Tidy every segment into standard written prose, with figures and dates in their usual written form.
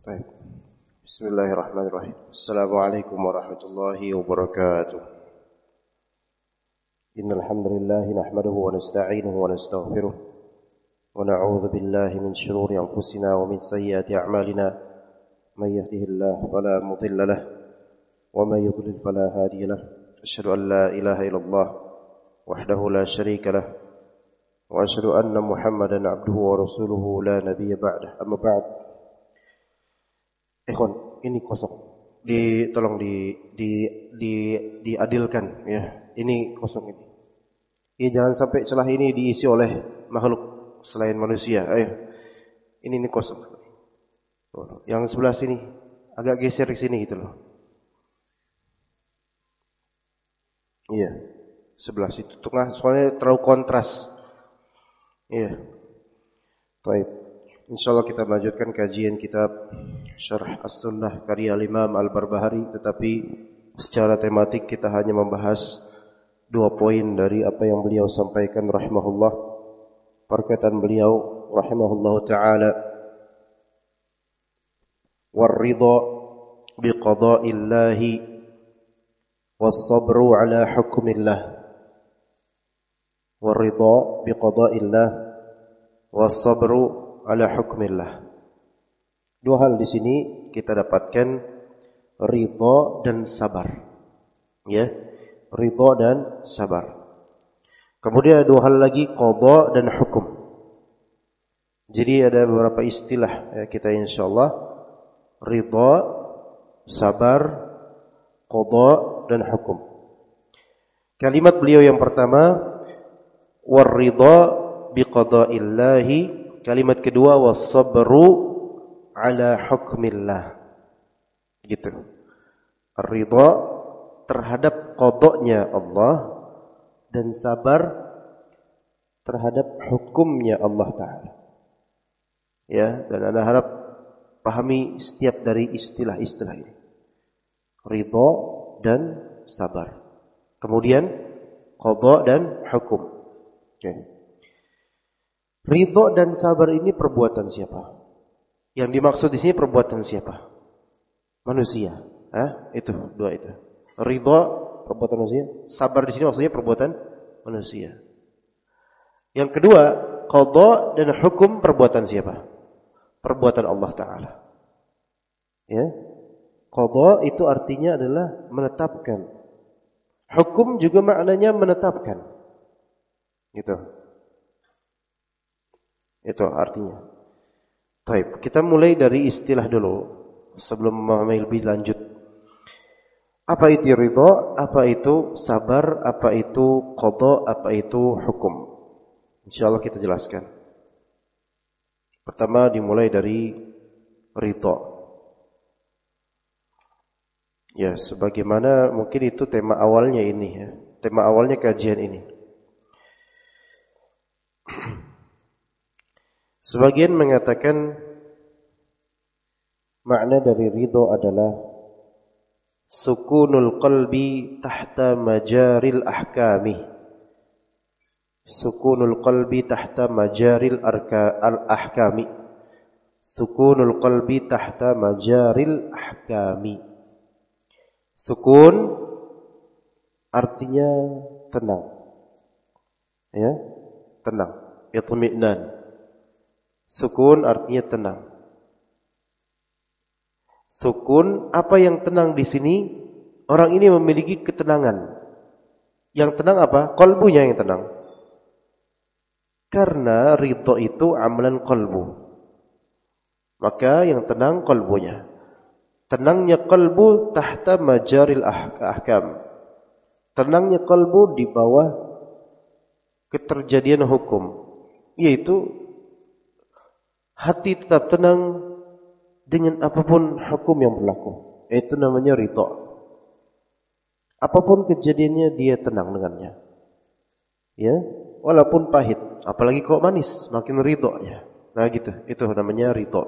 طيب. بسم الله الرحمن الرحيم. السلام عليكم ورحمة الله وبركاته. إن الحمد لله نحمده ونستعينه ونستغفره ونعوذ بالله من شرور أنفسنا ومن سيئات أعمالنا. من يهده الله فلا مضل له ومن يضلل فلا هادي له. أشهد أن لا إله إلا الله وحده لا شريك له وأشهد أن محمدا عبده ورسوله لا نبي بعده. أما بعد. Ikhwan, ini kosong. Tolong diadilkan ya. Ini kosong ini. Ya, jangan sampai celah ini diisi oleh makhluk selain manusia. Ayo. Ini kosong. Yang sebelah sini agak geser ke sini gitu loh. Iya. Sebelah situ tengah soalnya terlalu kontras. Iya. Baik. Insyaallah kita melanjutkan kajian kitab Syarh As-Sunnah karya Imam Al-Barbahari, tetapi secara tematik kita hanya membahas 2 poin dari apa yang beliau sampaikan rahimahullah. Perkataan beliau rahimahullah taala, "War-ridha biqada'illahi was-sabru 'ala hukmillah." War-ridha biqada'illah was-sabru 'ala hukmillah. 2 hal di sini kita dapatkan, ridha dan sabar. Ya, ridha dan sabar. Kemudian 2 hal lagi, qada dan hukum. Jadi ada beberapa istilah ya, kita insyaallah ridha, sabar, qada dan hukum. Kalimat beliau yang pertama, war-ridha biqada'illahi. Kalimat kedua, was-sabru 'ala hukmillah. Gitu. Ridha terhadap qadanya Allah dan sabar terhadap hukumnya Allah Ta'ala. Ya, dan Anda harap pahami setiap dari istilah-istilah ini. Ridha dan sabar. Kemudian qada dan hukum. Okay. Ridha dan sabar ini perbuatan siapa? Yang dimaksud di sini perbuatan siapa? Manusia. Itu 2 itu. Ridha perbuatan manusia, sabar di sini maksudnya perbuatan manusia. Yang kedua, qada dan hukum perbuatan siapa? Perbuatan Allah Ta'ala. Ya. Qada itu artinya adalah menetapkan. Hukum juga maknanya menetapkan. Gitu. Itu artinya. Baik, kita mulai dari istilah dulu sebelum memahami lebih lanjut. Apa itu ridha? Apa itu sabar? Apa itu qada? Apa itu hukum? Insyaallah kita jelaskan. Pertama dimulai dari ridha. Ya, sebagaimana mungkin itu tema awalnya ini ya. Tema awalnya kajian ini. Sebagian mengatakan makna dari ridha adalah sukunul qalbi tahta majaril ahkami. Sukunul qalbi tahta majaril al-ahkami. Sukunul qalbi tahta majaril ahkami. Sukun artinya tenang. Ya, tenang, itmi'nan. Sukun artinya tenang. Sukun, apa yang tenang di sini? Orang ini memiliki ketenangan. Yang tenang apa? Qalbunya yang tenang. Karena ridha itu amalan qalbu. Maka yang tenang qalbunya. Tenangnya qalbu tahta majaril ahkam. Tenangnya qalbu di bawah keterjadian hukum. Yaitu hati tetap tenang dengan apapun hukum yang berlaku. Itu namanya ridha. Apapun kejadiannya dia tenang dengannya. Ya, walaupun pahit, apalagi kok manis, makin ridha ya. Nah gitu, itu namanya ridha.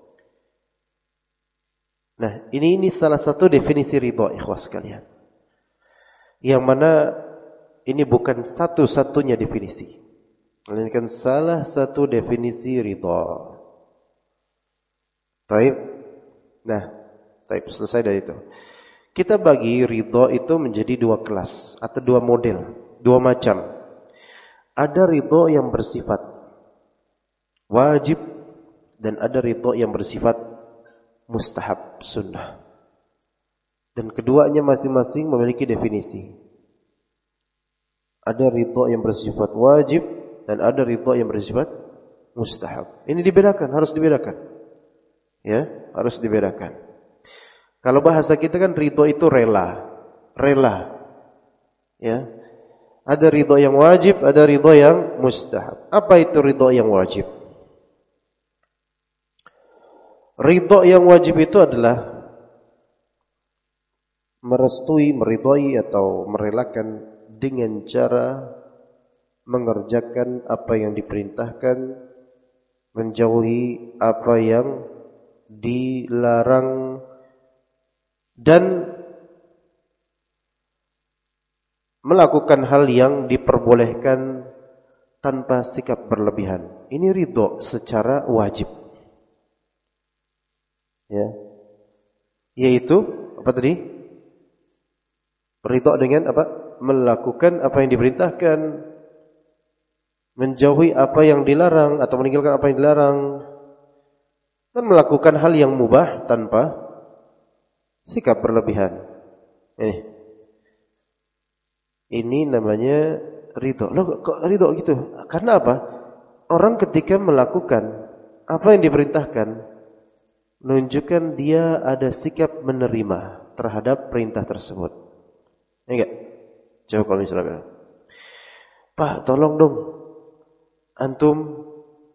Nah, ini salah satu definisi ridha, ikhwas sekalian. Yang mana ini bukan satu-satunya definisi, melainkan salah satu definisi ridha. Baik. Nah, selesai dari itu. Kita bagi ridho itu menjadi dua kelas atau dua model, dua macam. Ada ridho yang bersifat wajib dan ada ridho yang bersifat mustahab, sunnah. Dan keduanya masing-masing memiliki definisi. Ada ridho yang bersifat wajib dan ada ridho yang bersifat mustahab. Ini dibedakan, harus dibedakan. Ya, harus dibedakan. Kalau bahasa kita kan ridho itu rela. Rela. Ya. Ada ridho yang wajib, ada ridho yang mustahab. Apa itu ridho yang wajib? Ridho yang wajib itu adalah merestui, meridhoi atau merelakan dengan cara mengerjakan apa yang diperintahkan, menjauhi apa yang dilarang, dan melakukan hal yang diperbolehkan tanpa sikap berlebihan. Ini ridho secara wajib. Ya. Yaitu apa tadi? Ridho dengan apa? Melakukan apa yang diperintahkan, menjauhi apa yang dilarang atau meninggalkan apa yang dilarang, dan melakukan hal yang mubah tanpa sikap berlebihan. Ini namanya ridho. Loh, kok ridho gitu? Karena apa? Orang ketika melakukan apa yang diperintahkan, menunjukkan dia ada sikap menerima terhadap perintah tersebut. Enggak? Coba kalau misalnya, Pak, tolong dong, antum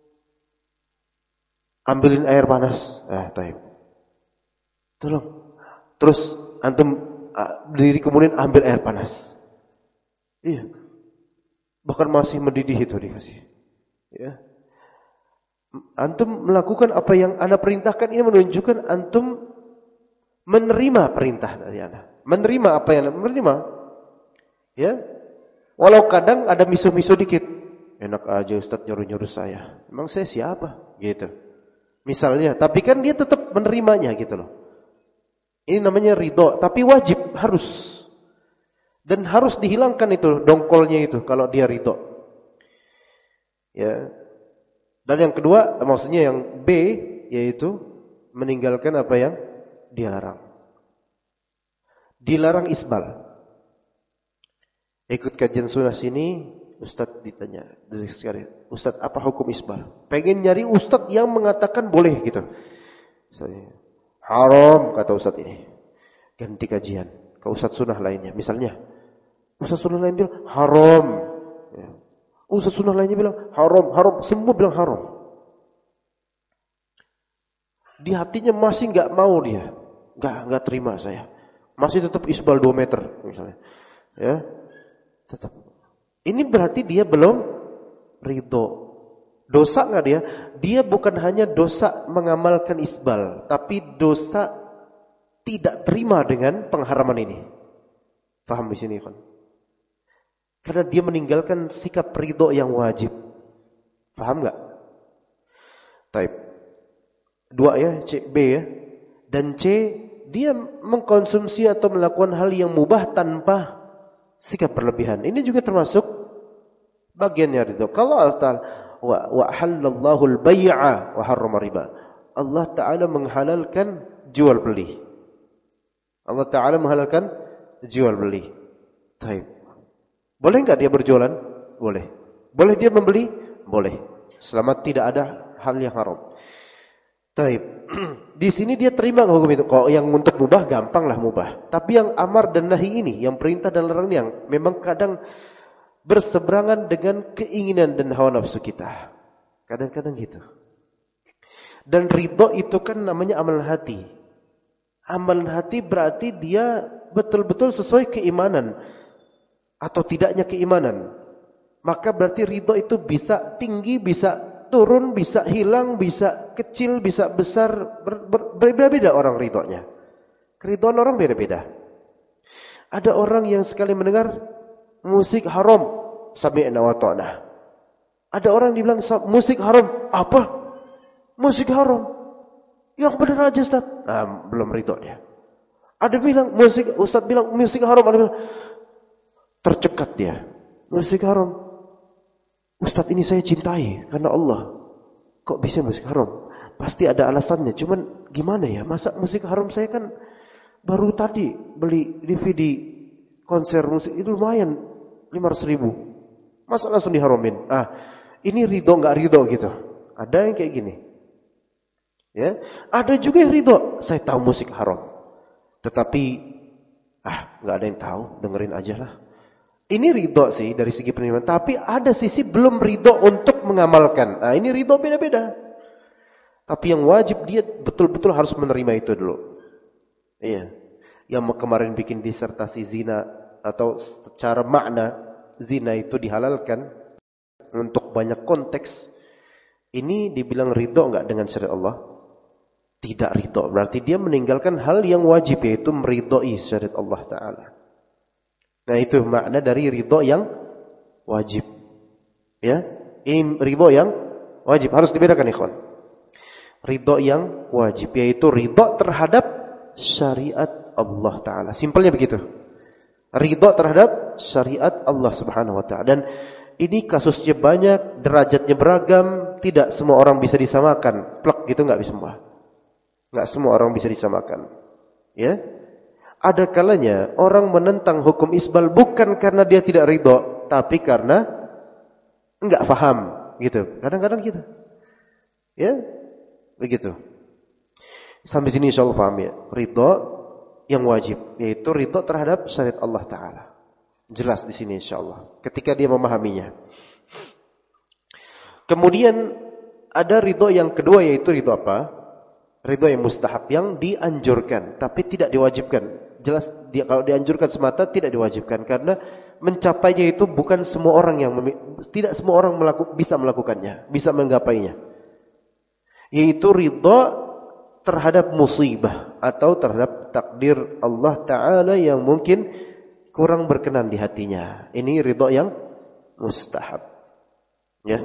ambilin air panas. Taib. Tolong. Terus antum berdiri kemudian ambil air panas. Iya. Bahkan masih mendidih itu dikasih. Ya. Antum melakukan apa yang Anda perintahkan, ini menunjukkan antum menerima perintah dari Anda. Menerima apa yang Anda menerima. Ya. Walau kadang ada misu-misu dikit. Enak aja Ustaz nyuruh-nyuruh saya. Emang saya siapa? Gitu. Misalnya, tapi kan dia tetap menerimanya gitu loh. Ini namanya ridho, tapi wajib, harus. Dan harus dihilangkan itu dongkolnya itu kalau dia ridho. Ya. Dan yang kedua, maksudnya yang B, yaitu meninggalkan apa yang dilarang. Dilarang isbal. Ikut kajian sunnah sini, Ustaz ditanya dari sekali, Ustaz apa hukum isbal? Pengen nyari Ustaz yang mengatakan boleh gitu. Misalnya, haram kata Ustaz ini. Ganti kajian ke Ustaz sunnah lainnya. Misalnya, Ustaz sunnah lain bilang haram. Ya. Ustaz sunnah lainnya bilang haram, haram. Semua bilang haram. Di hatinya masih enggak mau dia. Enggak terima saya. Masih tetap isbal 2 meter misalnya. Ya. Tetap. Ini berarti dia belum ridho. Dosa enggak dia? Dia bukan hanya dosa mengamalkan isbal, tapi dosa tidak terima dengan pengharaman ini. Paham di sini kan? Karena dia meninggalkan sikap ridho yang wajib. Paham enggak? Taib. 2 ya, C, B ya. Dan C, dia mengkonsumsi atau melakukan hal yang mubah tanpa sikap berlebihan. Ini juga termasuk bagiannya ridho. Kalau Allah Ta'ala wa halallahu al-bai'a wa harrama riba. Allah Ta'ala menghalalkan jual beli. Allah Ta'ala menghalalkan jual beli. Taib. Boleh enggak dia berjualan? Boleh. Boleh dia membeli? Boleh. Selama tidak ada hal yang haram. Taib. Di sini dia terima hukum itu. Kalau yang untuk mubah gampanglah mubah. Tapi yang amar dan nahi ini, yang perintah dan larang yang memang kadang berseberangan dengan keinginan dan hawa nafsu kita. Kadang-kadang gitu. Dan ridho itu kan namanya amalan hati. Amalan hati berarti dia betul-betul sesuai keimanan atau tidaknya keimanan. Maka berarti ridho itu bisa tinggi, bisa turun, bisa hilang, bisa kecil, bisa besar, berbeda-beda orang ridhonya. Keridhaan orang beda-beda. Ada orang yang sekali mendengar musik haram, sami'na wa ta'na. Ada orang dibilang musik haram, apa? Musik haram. Yang benar aja Ustaz. Nah, belum ridho dia. Ada bilang musik, Ustaz bilang musik haram, ada bilang tercekat dia. Musik haram. Ustaz ini saya cintai karena Allah. Kok bisa musik haram? Pasti ada alasannya. Cuman gimana ya? Masa musik haram, saya kan baru tadi beli DVD konser musik itu lumayan 500.000. Masa langsung diharamin? Ini ridho nggak ridho gitu. Ada yang kayak gini. Ya, ada juga yang ridho. Saya tahu musik haram, tetapi nggak ada yang tahu, dengerin aja lah. Ini ridho sih dari segi penerimaan, tapi ada sisi belum ridho untuk mengamalkan. Nah, ini ridho beda-beda. Tapi yang wajib dia betul-betul harus menerima itu dulu. Iya. Yang kemarin bikin disertasi zina atau secara makna zina itu dihalalkan untuk banyak konteks. Ini dibilang ridho enggak dengan syariat Allah? Tidak ridho. Berarti dia meninggalkan hal yang wajib, yaitu meridhoi syariat Allah Ta'ala. Nah, itu makna dari ridho yang wajib. Ya, ini ridho yang wajib. Harus dibedakan, ikhwan. Ridho yang wajib, yaitu ridho terhadap syariat Allah Ta'ala. Simpelnya begitu. Ridho terhadap syariat Allah Subhanahu Wa Ta'ala. Dan ini kasusnya banyak, derajatnya beragam. Tidak semua orang bisa disamakan. Plak gitu nggak bisa semua. Nggak semua orang bisa disamakan. Ya, ada kalanya orang menentang hukum isbal bukan karena dia tidak ridho, tapi karena nggak paham, gitu. Kadang-kadang gitu. Ya, begitu. Sampai sini insyaallah paham ya. Ridho yang wajib, yaitu ridho terhadap syariat Allah Ta'ala. Jelas di sini insyaallah. Ketika dia memahaminya. Kemudian ada ridho yang kedua, yaitu ridho apa? Ridho yang mustahab, yang dianjurkan tapi tidak diwajibkan. Jelas kalau dianjurkan semata tidak diwajibkan, karena mencapainya itu bukan semua orang yang tidak semua orang bisa melakukannya, bisa menggapainya. Yaitu ridho terhadap musibah atau terhadap takdir Allah Ta'ala yang mungkin kurang berkenan di hatinya. Ini ridho yang mustahab. Ya.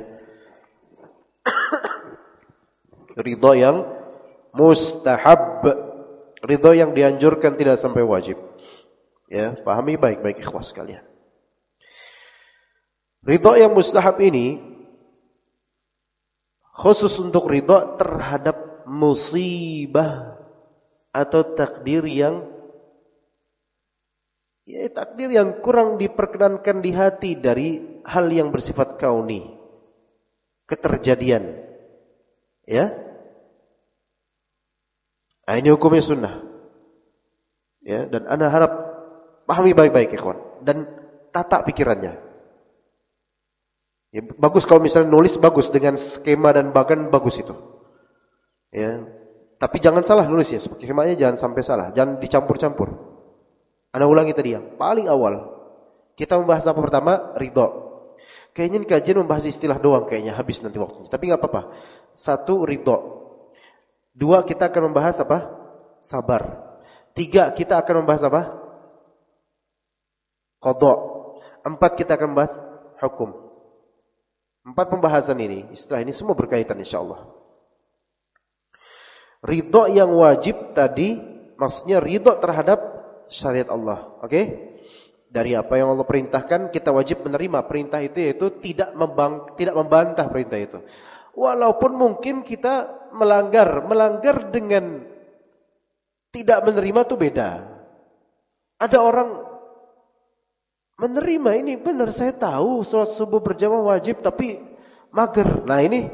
Ridho yang mustahab, ridho yang dianjurkan tidak sampai wajib. Ya, pahami baik-baik ikhwah sekalian. Ridho yang mustahab ini khusus untuk ridho terhadap musibah atau takdir yang kurang diperkenankan di hati dari hal yang bersifat kauni, keterjadian. Ya. Nah, ini hukumnya sunnah. Ya, dan ana harap pahami baik-baik ikhwan dan tata pikirannya. Ya, bagus kalau misalnya nulis, bagus dengan skema dan bagan, bagus itu. Ya. Tapi jangan salah nulisnya, skemanya jangan sampai salah, jangan dicampur-campur. Ana ulangi tadi yang paling awal. Kita membahas apa pertama? Ridho. Kayaknya kajian membahas istilah doang, kayaknya habis nanti waktunya. Tapi enggak apa-apa. 1, ridho. 2, kita akan membahas apa? Sabar. 3, kita akan membahas apa? Qadha. 4, kita akan membahas hukum. 4 pembahasan ini, istilah ini semua berkaitan insyaallah. Ridho yang wajib tadi, maksudnya ridho terhadap syariat Allah. Oke? Dari apa yang Allah perintahkan, kita wajib menerima perintah itu, yaitu tidak membantah perintah itu. Walaupun mungkin kita melanggar dengan tidak menerima itu beda. Ada orang menerima, ini benar, saya tahu salat subuh berjamaah wajib tapi mager. Nah, ini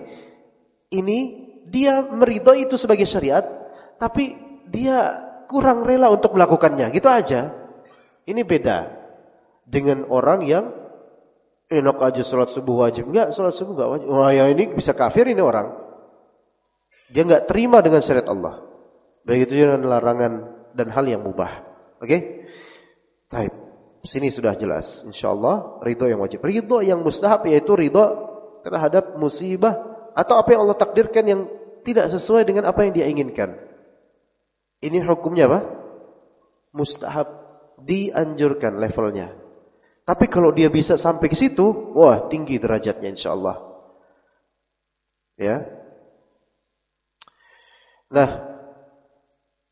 dia meridhoi itu sebagai syariat, tapi dia kurang rela untuk melakukannya. Gitu aja. Ini beda dengan orang yang enak aja salat subuh wajib. Enggak, salat subuh enggak wajib. Wah, ya ini bisa kafir ini orang. Dia enggak terima dengan syariat Allah. Begitu juga dengan larangan dan hal yang mubah. Oke? Baik. Sini sudah jelas. Insyaallah ridho yang wajib. Ridho yang mustahab yaitu ridho terhadap musibah atau apa yang Allah takdirkan yang tidak sesuai dengan apa yang dia inginkan. Ini hukumnya apa? Mustahab, dianjurkan levelnya. Tapi kalau dia bisa sampai ke situ, wah, tinggi derajatnya insyaallah. Ya. Nah,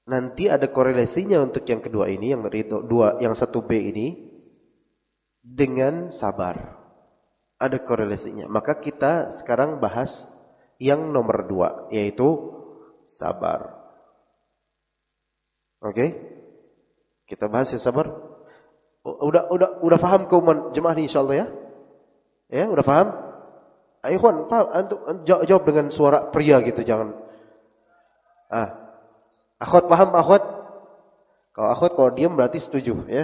nanti ada korelasinya untuk yang kedua ini, yang ridho dua, yang 1B ini dengan sabar. Ada korelasinya. Maka kita sekarang bahas yang nomor 2, yaitu sabar. Oke? Kita bahas yang sabar. Udah paham kaum jemaah ini insyaallah ya? Ya, udah paham? Ayo Ikhwan, paham? Antum jawab dengan suara pria gitu, jangan. Akhwat paham, akhwat? Kalau akhwat kalau diam berarti setuju, ya.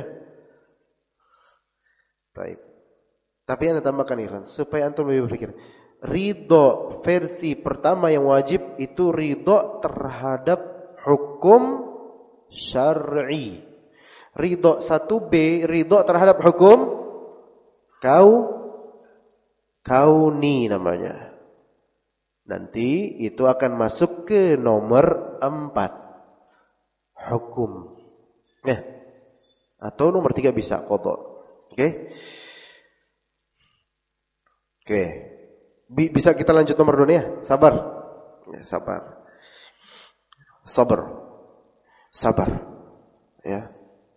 Baik. Tapi Anda tambahkan Ikhwan, supaya antum lebih berpikir. Ridho versi pertama yang wajib itu ridho terhadap hukum syar'i. Ridho 1B, ridho terhadap hukum kauni namanya. Nanti itu akan masuk ke nomor 4. Hukum. Atau nomor 3 bisa qadha. Oke. Bisa kita lanjut nomor 2 ya? Sabar. Ya, sabar. Sabar. Ya.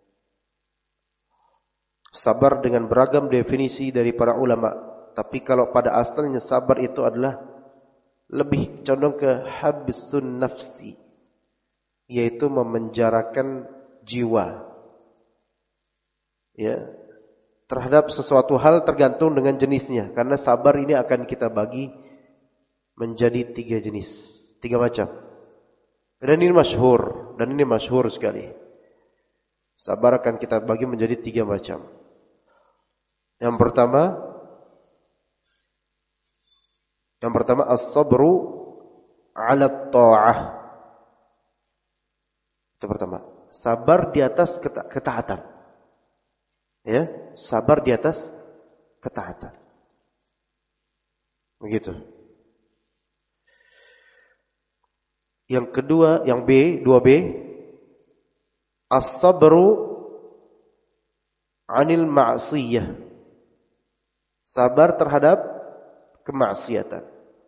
Sabar dengan beragam definisi dari para ulama. Tapi kalau pada asalnya sabar itu adalah lebih condong ke habsun nafsi, yaitu memenjarakan jiwa. Ya. Terhadap sesuatu hal tergantung dengan jenisnya. Karena sabar ini akan kita bagi menjadi 3 jenis, 3 macam. Dan ini masyhur sekali. Sabar akan kita bagi menjadi 3 macam. Yang pertama as-sabru 'ala ta'ah. Itu pertama. Sabar di atas ketaatan. Ya, sabar di atas ketaatan. Begitu. Yang kedua, yang B, 2B, as-sabru 'anil ma'siyah. Sabar terhadap kemaksiatan.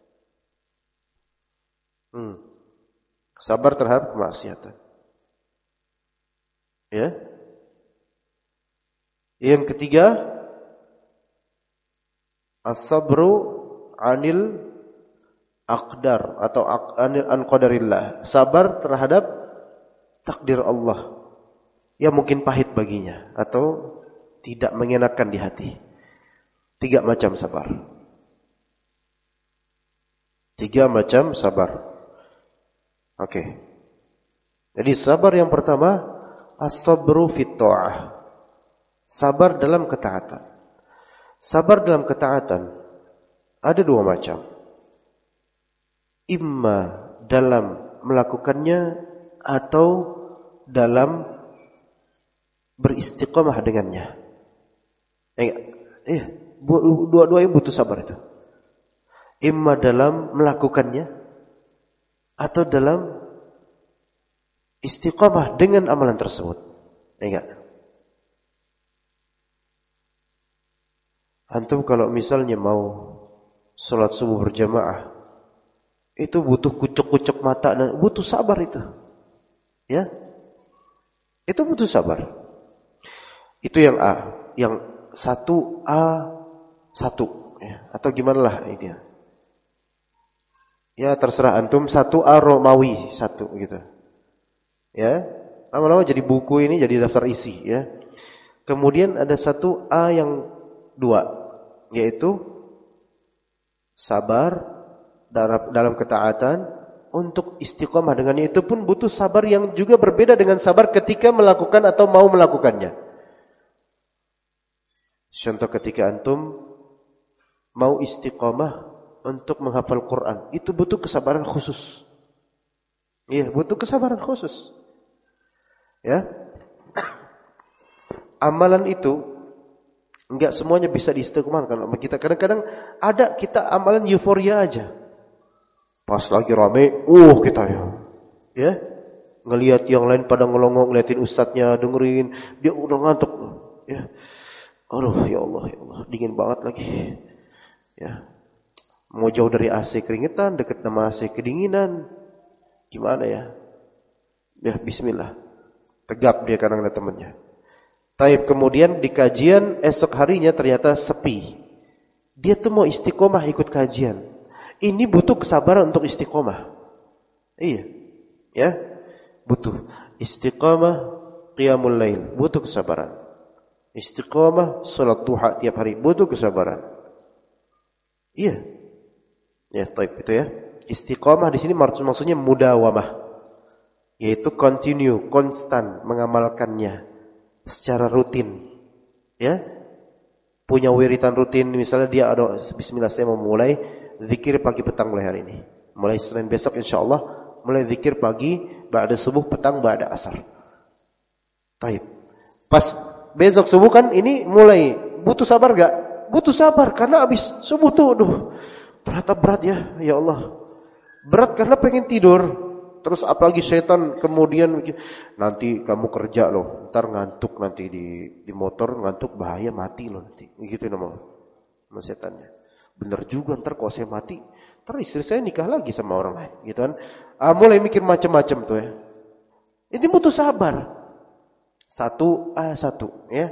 Sabar terhadap kemaksiatan. Ya. Yang ketiga, as-sabru 'anil aqdar atau an qadarillah. Sabar terhadap takdir Allah yang mungkin pahit baginya atau tidak mengenakan di hati. 3 macam sabar. 3 macam sabar. Oke. Jadi sabar yang pertama as-sabru fit ta'ah. Sabar dalam ketaatan. Sabar dalam ketaatan ada 2 macam. Imma dalam melakukannya atau dalam beristiqamah dengannya. Dua-duanya butuh sabar itu. Imma dalam melakukannya atau dalam istiqamah dengan amalan tersebut. Enggak. Antum kalau misalnya mau sholat subuh berjamaah, itu butuh kucuk-kucuk mata dan butuh sabar itu. Ya. Itu butuh sabar. Itu yang A, yang 1A1 ya. Atau gimana lah ini. Ya terserah antum, 1A Romawi 1 gitu. Ya. Lama-lama jadi buku ini jadi daftar isi ya. Kemudian ada 1A yang 2, yaitu sabar dalam ketaatan untuk istiqomah dengannya. Itu pun butuh sabar yang juga berbeda dengan sabar ketika melakukan atau mau melakukannya. Contoh ketika antum mau istiqomah untuk menghafal Quran, itu butuh kesabaran khusus. Iya, butuh kesabaran khusus. Ya. Amalan itu enggak semuanya bisa diistiqomahkan. Kita kadang-kadang ada kita amalan euforia aja. Pas lagi rame, kita ya. Ngelihat yang lain pada ngelongok, ngeliatin ustadznya, dengerin, dia udah ngantuk, ya. Aduh, ya Allah, dingin banget lagi. Ya. Mau jauh dari AC keringetan, deket sama AC kedinginan. Gimana ya? Ya, bismillah. Tegap dia karena ada temannya. Taib, kemudian di kajian esok harinya ternyata sepi. Dia tuh mau istiqomah ikut kajian. Ini butuh kesabaran untuk istiqomah. Iya. Ya. Butuh istiqomah qiyamul lail, butuh kesabaran. Istiqomah salat duha tiap hari, butuh kesabaran. Iya. Ya, taib itu ya. Istiqomah di sini maksudnya mudawamah. Yaitu continue, konstan mengamalkannya secara rutin. Ya. Punya wiritan rutin, misalnya dia ada bismillah saya mau mulai zikir pagi petang mulai hari ini. Mulai Senin besok insyaallah mulai zikir pagi, ba'da subuh, petang, ba'da asar. Taib. Pas besok subuh kan ini mulai butuh sabar gak? Butuh sabar karena habis subuh tuh ternyata berat ya Allah. Berat karena pengen tidur. Terus apalagi setan kemudian nanti kamu kerja loh, ntar ngantuk nanti di motor ngantuk bahaya mati loh nanti. Begitu nama setannya. Bener juga ntar kalau saya mati, ntar istri saya nikah lagi sama orang lain, gitu kan? Mulai mikir macam-macam tuh ya. Ini butuh sabar. Satu ya.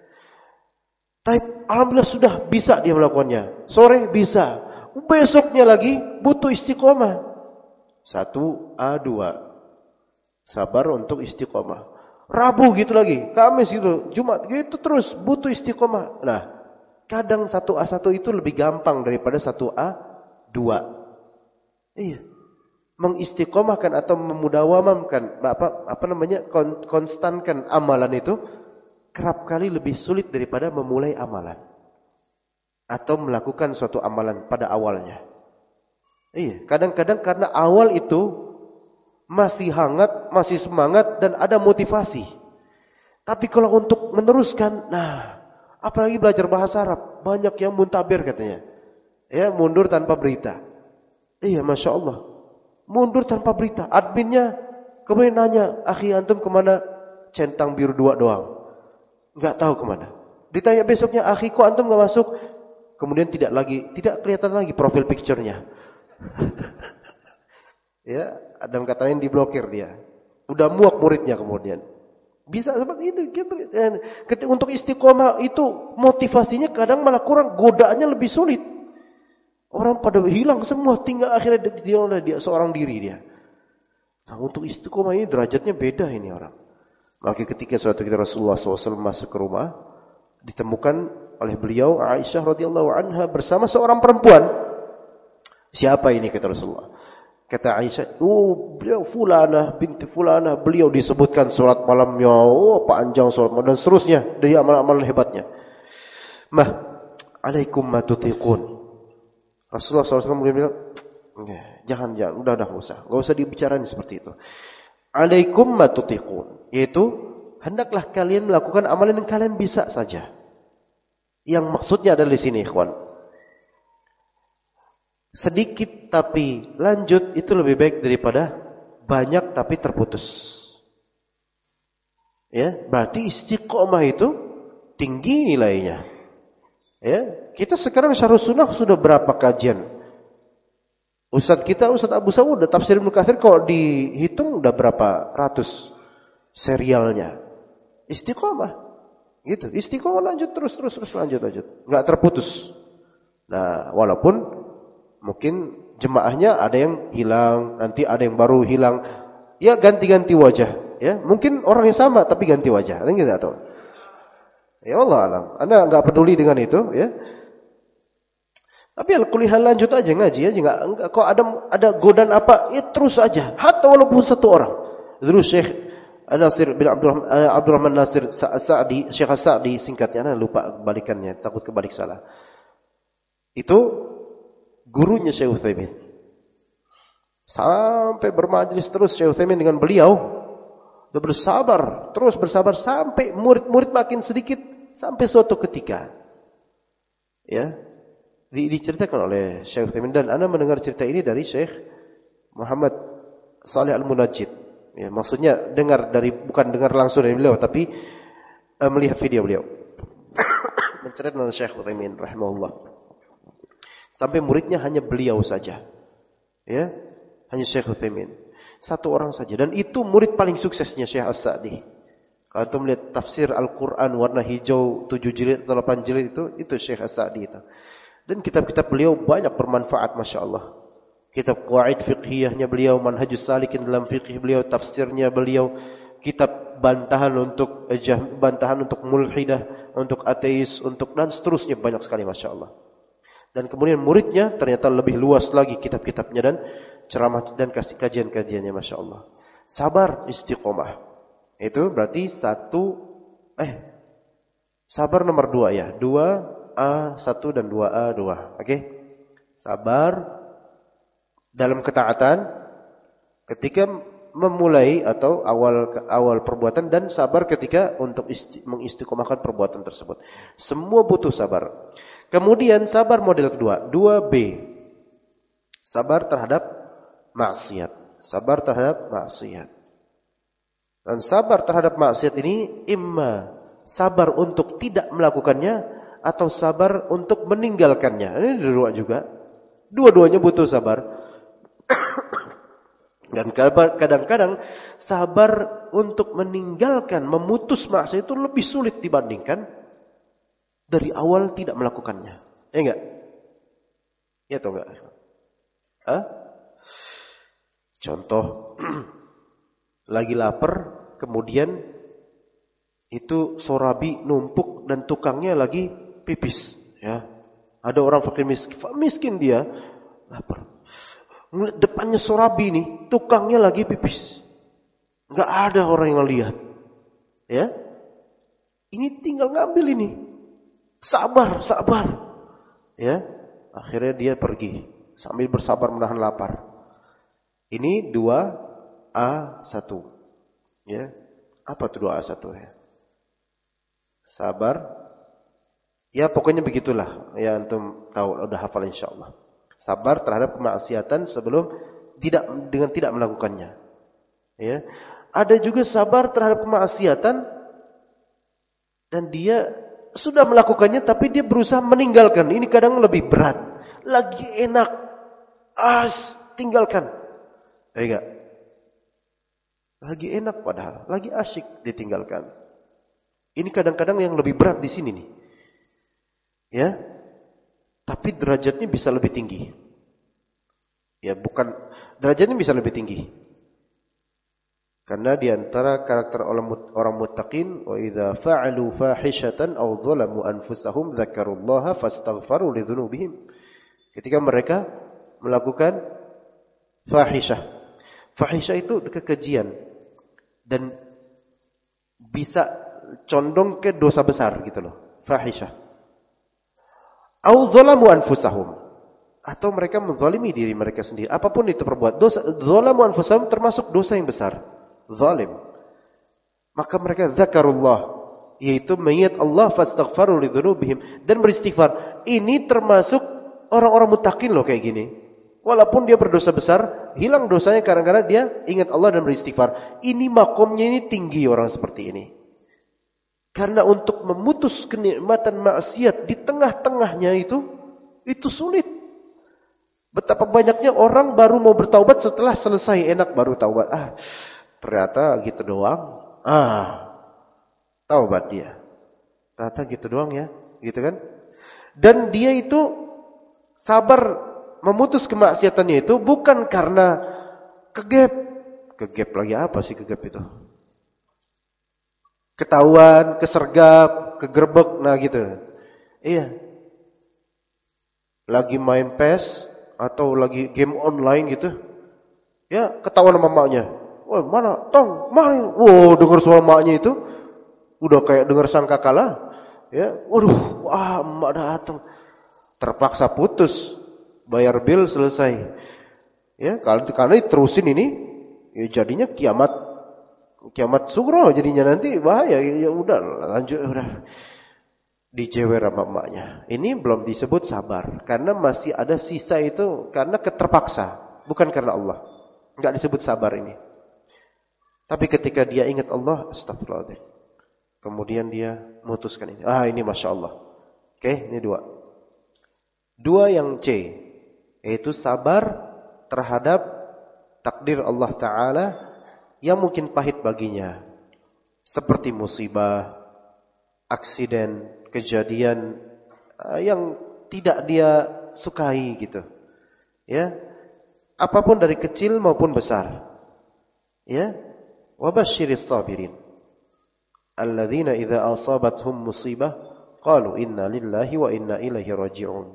Tapi alhamdulillah sudah bisa dia melakukannya. Sore bisa. Besoknya lagi butuh istiqomah. 1 2. Sabar untuk istiqomah. Rabu gitu lagi, Kamis gitu, Jumat gitu terus butuh istiqomah. Nah, kadang 1A1 itu lebih gampang daripada 1A2. Iya. Mengistiqomahkan atau memudawamamkan konstankan amalan itu kerap kali lebih sulit daripada memulai amalan atau melakukan suatu amalan pada awalnya. Iya, kadang-kadang karena awal itu masih hangat, masih semangat dan ada motivasi. Tapi kalau untuk meneruskan, apalagi belajar bahasa Arab, banyak yang muntabir katanya. Ya, mundur tanpa berita. Iya, Masya Allah. Mundur tanpa berita. Adminnya kemudian nanya, "Akhi antum kemana?" Centang biru 2 doang. Enggak tahu kemana. Ditanya besoknya, "Akhi kok antum enggak masuk?" Kemudian tidak kelihatan lagi profil picture-nya. Ya, Adam katanya diblokir dia. Udah muak muridnya kemudian. Bisa seperti itu. Untuk istiqomah itu motivasinya kadang malah kurang, godaannya lebih sulit. Orang pada hilang semua, tinggal akhirnya dia seorang diri dia. Nah, untuk istiqomah ini derajatnya beda ini orang. Maka ketika suatu ketika Rasulullah SAW masuk ke rumah, ditemukan oleh beliau Aisyah radhiyallahu anha bersama seorang perempuan. Siapa ini kata Rasulullah? Kata Aisyah, beliau fulanah binti fulanah, beliau disebutkan salat malamnya, panjang salat malam dan seterusnya dari amal-amal hebatnya. Alaikum ma tutiqun. Rasulullah SAW bilang, jangan, udah enggak usah dibicarain seperti itu. Alaikum ma tutiqun, yaitu hendaklah kalian melakukan amalan yang kalian bisa saja. Yang maksudnya adalah di sini, ikhwan. Sedikit tapi lanjut itu lebih baik daripada banyak tapi terputus. Ya, berarti istiqomah itu tinggi nilainya. Ya, kita sekarang Syarhus Sunnah sudah berapa kajian? Ustaz Abu Sa'ud tafsir Ibnu Katsir kalau dihitung udah berapa ratus serialnya. Istiqomah. Gitu. Istiqomah lanjut terus lanjut. Enggak terputus. Nah, walaupun mungkin jemaahnya ada yang hilang, nanti ada yang baru hilang. Ya ganti-ganti wajah, ya. Mungkin orang yang sama tapi ganti wajah. Ada enggak tahu? Ya Allah alam. Anda enggak peduli dengan itu, ya. Tapi kuliah lanjut aja ngaji aja enggak kok ada godaan apa, ya terus aja. Hatta walaupun satu orang. Dulu Syekh Nasir bin Abdurrahman Nasir Sa'di, Syekh Sa'di singkatnya, Anda lupa balikannya, takut kebalik salah. Itu gurunya Syekh Utsaimin. Sampai bermajlis terus Syekh Utsaimin dengan beliau. Terus bersabar sampai murid-murid makin sedikit sampai suatu ketika. Ya. Diceritakan oleh Syekh Utsaimin dan Anda mendengar cerita ini dari Syekh Muhammad Saleh Al-Munajjid. Ya, maksudnya bukan dengar langsung dari beliau tapi melihat video beliau. Menceritakan Syekh Utsaimin rahimahullah. Sampai muridnya hanya beliau saja. Ya, hanya Syekh Utsaimin. Satu orang saja. Dan itu murid paling suksesnya Syekh As-Sa'di. Kalau antum lihat tafsir Al-Quran warna hijau 7 jilid atau 8 jilid itu Syekh As-Sa'di itu. Dan kitab-kitab beliau banyak bermanfaat, Masya Allah. Kitab Qawaid Fiqhiyahnya beliau, Manhajus Salikin dalam fiqh beliau, tafsirnya beliau, kitab bantahan untuk mulhidah, untuk ateis, untuk dan seterusnya banyak sekali, Masya Allah. Dan kemudian muridnya ternyata lebih luas lagi kitab-kitabnya dan ceramah dan kasih kajian-kajiannya, Masya Allah. Sabar, istiqomah. Itu berarti sabar nomor 2 ya. 2A1 dan 2A2. Oke? Sabar dalam ketaatan ketika memulai atau awal perbuatan, dan sabar ketika untuk mengistiqomahkan perbuatan tersebut. Semua butuh sabar. Kemudian sabar model kedua, 2B. Sabar terhadap maksiat. Sabar terhadap maksiat. Dan sabar terhadap maksiat ini imma sabar untuk tidak melakukannya atau sabar untuk meninggalkannya. Ini dua juga. Dua-duanya butuh sabar. Dan kadang-kadang sabar untuk meninggalkan, memutus maksiat itu lebih sulit dibandingkan dari awal tidak melakukannya. Ya enggak? Ya atau enggak? Contoh, lagi lapar, kemudian itu sorabi numpuk dan tukangnya lagi pipis. Ya, ada orang fakir miskin dia lapar. Depannya sorabi nih, tukangnya lagi pipis. Enggak ada orang yang lihat. Ya. Ini tinggal ngambil ini. Sabar. Ya. Akhirnya dia pergi sambil bersabar menahan lapar. Ini 2A1. Ya. Apa itu 2A1 ya? Sabar. Ya pokoknya begitulah. Ya antum tahu, udah hafal insyaallah. Sabar terhadap kemaksiatan sebelum dengan tidak melakukannya. Ya. Ada juga sabar terhadap kemaksiatan dan dia sudah melakukannya tapi dia berusaha meninggalkan. Ini kadang lebih berat. Lagi enak, tinggalkan. Enggak. Lagi enak padahal, lagi asyik ditinggalkan. Ini kadang-kadang yang lebih berat di sini nih. Ya. Tapi derajatnya bisa lebih tinggi. Ya, derajatnya bisa lebih tinggi. Karena di antara karakter orang muttaqin, wa idza fa'alu fahishatan aw dzalamu anfusahum dzakarullaha fastaghfaru lidzunubihim. Ketika mereka melakukan fahishah. Fahishah itu kekejian dan bisa condong ke dosa besar gitu loh. Fahishah. Au dzalamu anfusahum, atau mereka menzalimi diri mereka sendiri. Apapun itu perbuat dosa, dzalamu anfusahum termasuk dosa yang besar, zalim. Maka mereka zakarullah, yaitu mengingat Allah, fastaghfaru lidzunubihim, dan beristighfar. Ini termasuk orang-orang muttaqin loh kayak gini. Walaupun dia berdosa besar, hilang dosanya karena dia ingat Allah dan beristighfar. Ini makomnya ini tinggi orang seperti ini. Karena untuk memutus kenikmatan maksiat di tengah-tengahnya itu sulit. Betapa banyaknya orang baru mau bertaubat setelah selesai enak baru taubat. Ternyata gitu doang. Taubat dia. Ternyata gitu doang ya, gitu kan? Dan dia itu sabar memutus kemaksiatannya itu bukan karena kegep. Kegep lagi apa sih kegep itu? Ketahuan, kesergap, kegerbek, nah gitu. Iya. Lagi main PES atau lagi game online gitu. Ya, ketahuan sama maknya. Wah, mana? Tong, mari. Wow, dengar suara maknya itu udah kayak dengar sangkakala. Ya, waduh, emak datang. Terpaksa putus. Bayar bill selesai. Ya, karena diterusin ini, ya jadinya kiamat sugro jadinya nanti bahaya. Ya udah lanjut udah dijewer sama emaknya. Ini belum disebut sabar karena masih ada sisa itu karena terpaksa, bukan karena Allah. Enggak disebut sabar ini. Tapi ketika dia ingat Allah, astagfirullahaladzim. Kemudian dia memutuskan ini. Ini Masya Allah. Oke, ini 2. 2 yang C, yaitu sabar terhadap takdir Allah Ta'ala yang mungkin pahit baginya. Seperti musibah, aksiden, kejadian yang tidak dia sukai gitu. Ya. Apapun dari kecil maupun besar. Ya. Wa basyiris sabirin. Alladzina idza asabathum musibah qalu inna lillahi wa inna ilaihi raji'un.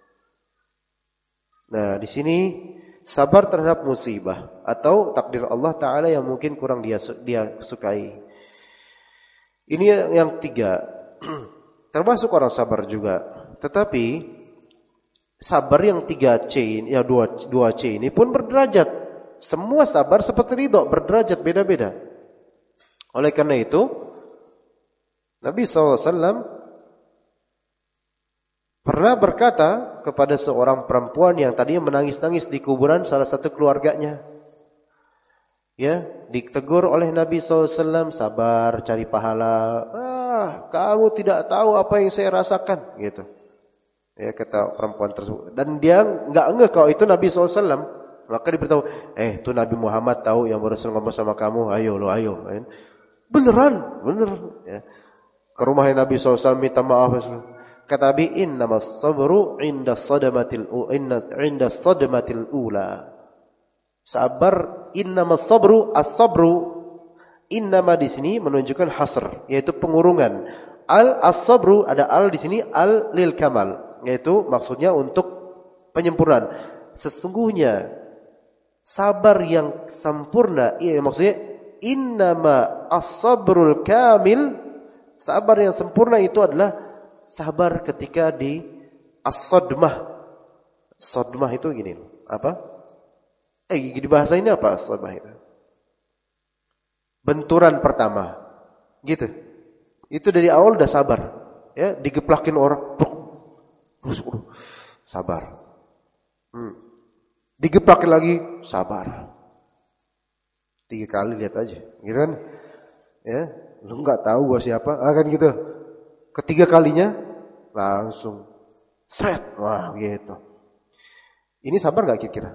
Nah, di sini sabar terhadap musibah atau takdir Allah Ta'ala yang mungkin kurang dia sukai. Ini yang tiga. Termasuk orang sabar juga. Tetapi sabar yang 3C ini, ya 2C ini pun berderajat. Semua sabar seperti ridho, berderajat beda-beda. Oleh karena itu, Nabi SAW pernah berkata kepada seorang perempuan yang tadinya menangis-nangis di kuburan salah satu keluarganya. Ya, ditegur oleh Nabi SAW, sabar, cari pahala. Kamu tidak tahu apa yang saya rasakan, gitu. Ya, kata perempuan tersebut. Dan dia enggak ngeh kalau itu Nabi SAW. Maka diberitahu, itu Nabi Muhammad tahu yang baru ngomong sama kamu. Ayo. Beneran. Ya. Ke rumahnya Nabi SAW minta maaf. Kata Nabi, innamas sabru inda sadamatil ula. Sabar, innamas sabru, as-sabru. Innama di sini menunjukkan hasr, yaitu pengurungan. As-sabru, ada al di sini, al lil kamal, yaitu maksudnya untuk penyempurnaan. Sesungguhnya sabar yang sempurna, maksudnya innama as-sabrul kamil, sabar yang sempurna itu adalah sabar ketika di as-sadmah. Sadmah itu gini, apa? Di bahasa ini apa as-sadmah itu? Benturan pertama. Gitu. Itu dari awal udah sabar. Ya, digeplakin orang. Sabar. Digeplakin lagi, sabar. 3 kali lihat aja, gitu kan? Ya, lu enggak tahu gua siapa, kan gitu. Ketiga kalinya langsung seret. Wah, gitu. Ini sabar enggak kira-kira?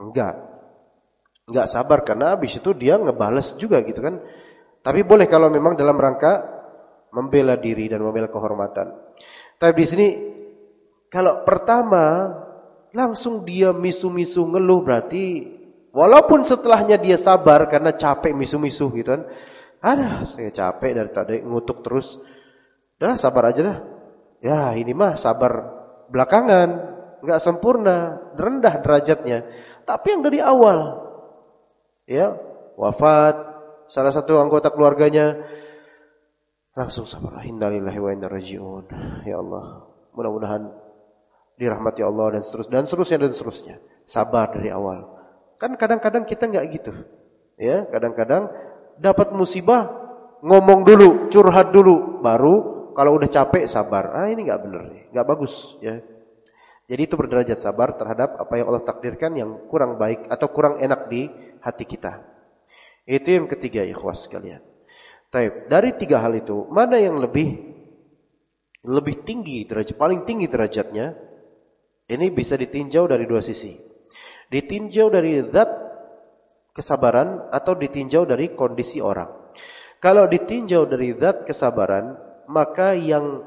Enggak sabar karena habis itu dia ngebales juga gitu kan. Tapi boleh kalau memang dalam rangka membela diri dan membela kehormatan. Tapi di sini kalau pertama langsung dia misu-misu ngeluh, berarti walaupun setelahnya dia sabar karena capek misu-misu gitu kan. Saya capek dari tadi ngutuk terus. Dah sabar aja dah. Ya, ini mah sabar belakangan, enggak sempurna, rendah derajatnya. Tapi yang dari awal, ya, wafat salah satu anggota keluarganya, langsung sabar. Innalillahi wa inna raji'un. Ya Allah, mudah-mudahan dirahmati Allah dan seterusnya. Sabar dari awal. Kan kadang-kadang kita enggak gitu. Ya, kadang-kadang dapat musibah ngomong dulu, curhat dulu, baru kalau udah capek sabar. Ini enggak benar nih, enggak bagus, ya. Jadi itu berderajat sabar terhadap apa yang Allah takdirkan yang kurang baik atau kurang enak di hati kita. Itu yang ketiga, ikhwas sekalian. Taib, dari 3 hal itu, mana yang lebih tinggi derajat, paling tinggi derajatnya? Ini bisa ditinjau dari 2 sisi. Ditinjau dari zat kesabaran atau ditinjau dari kondisi orang. Kalau ditinjau dari zat kesabaran, maka yang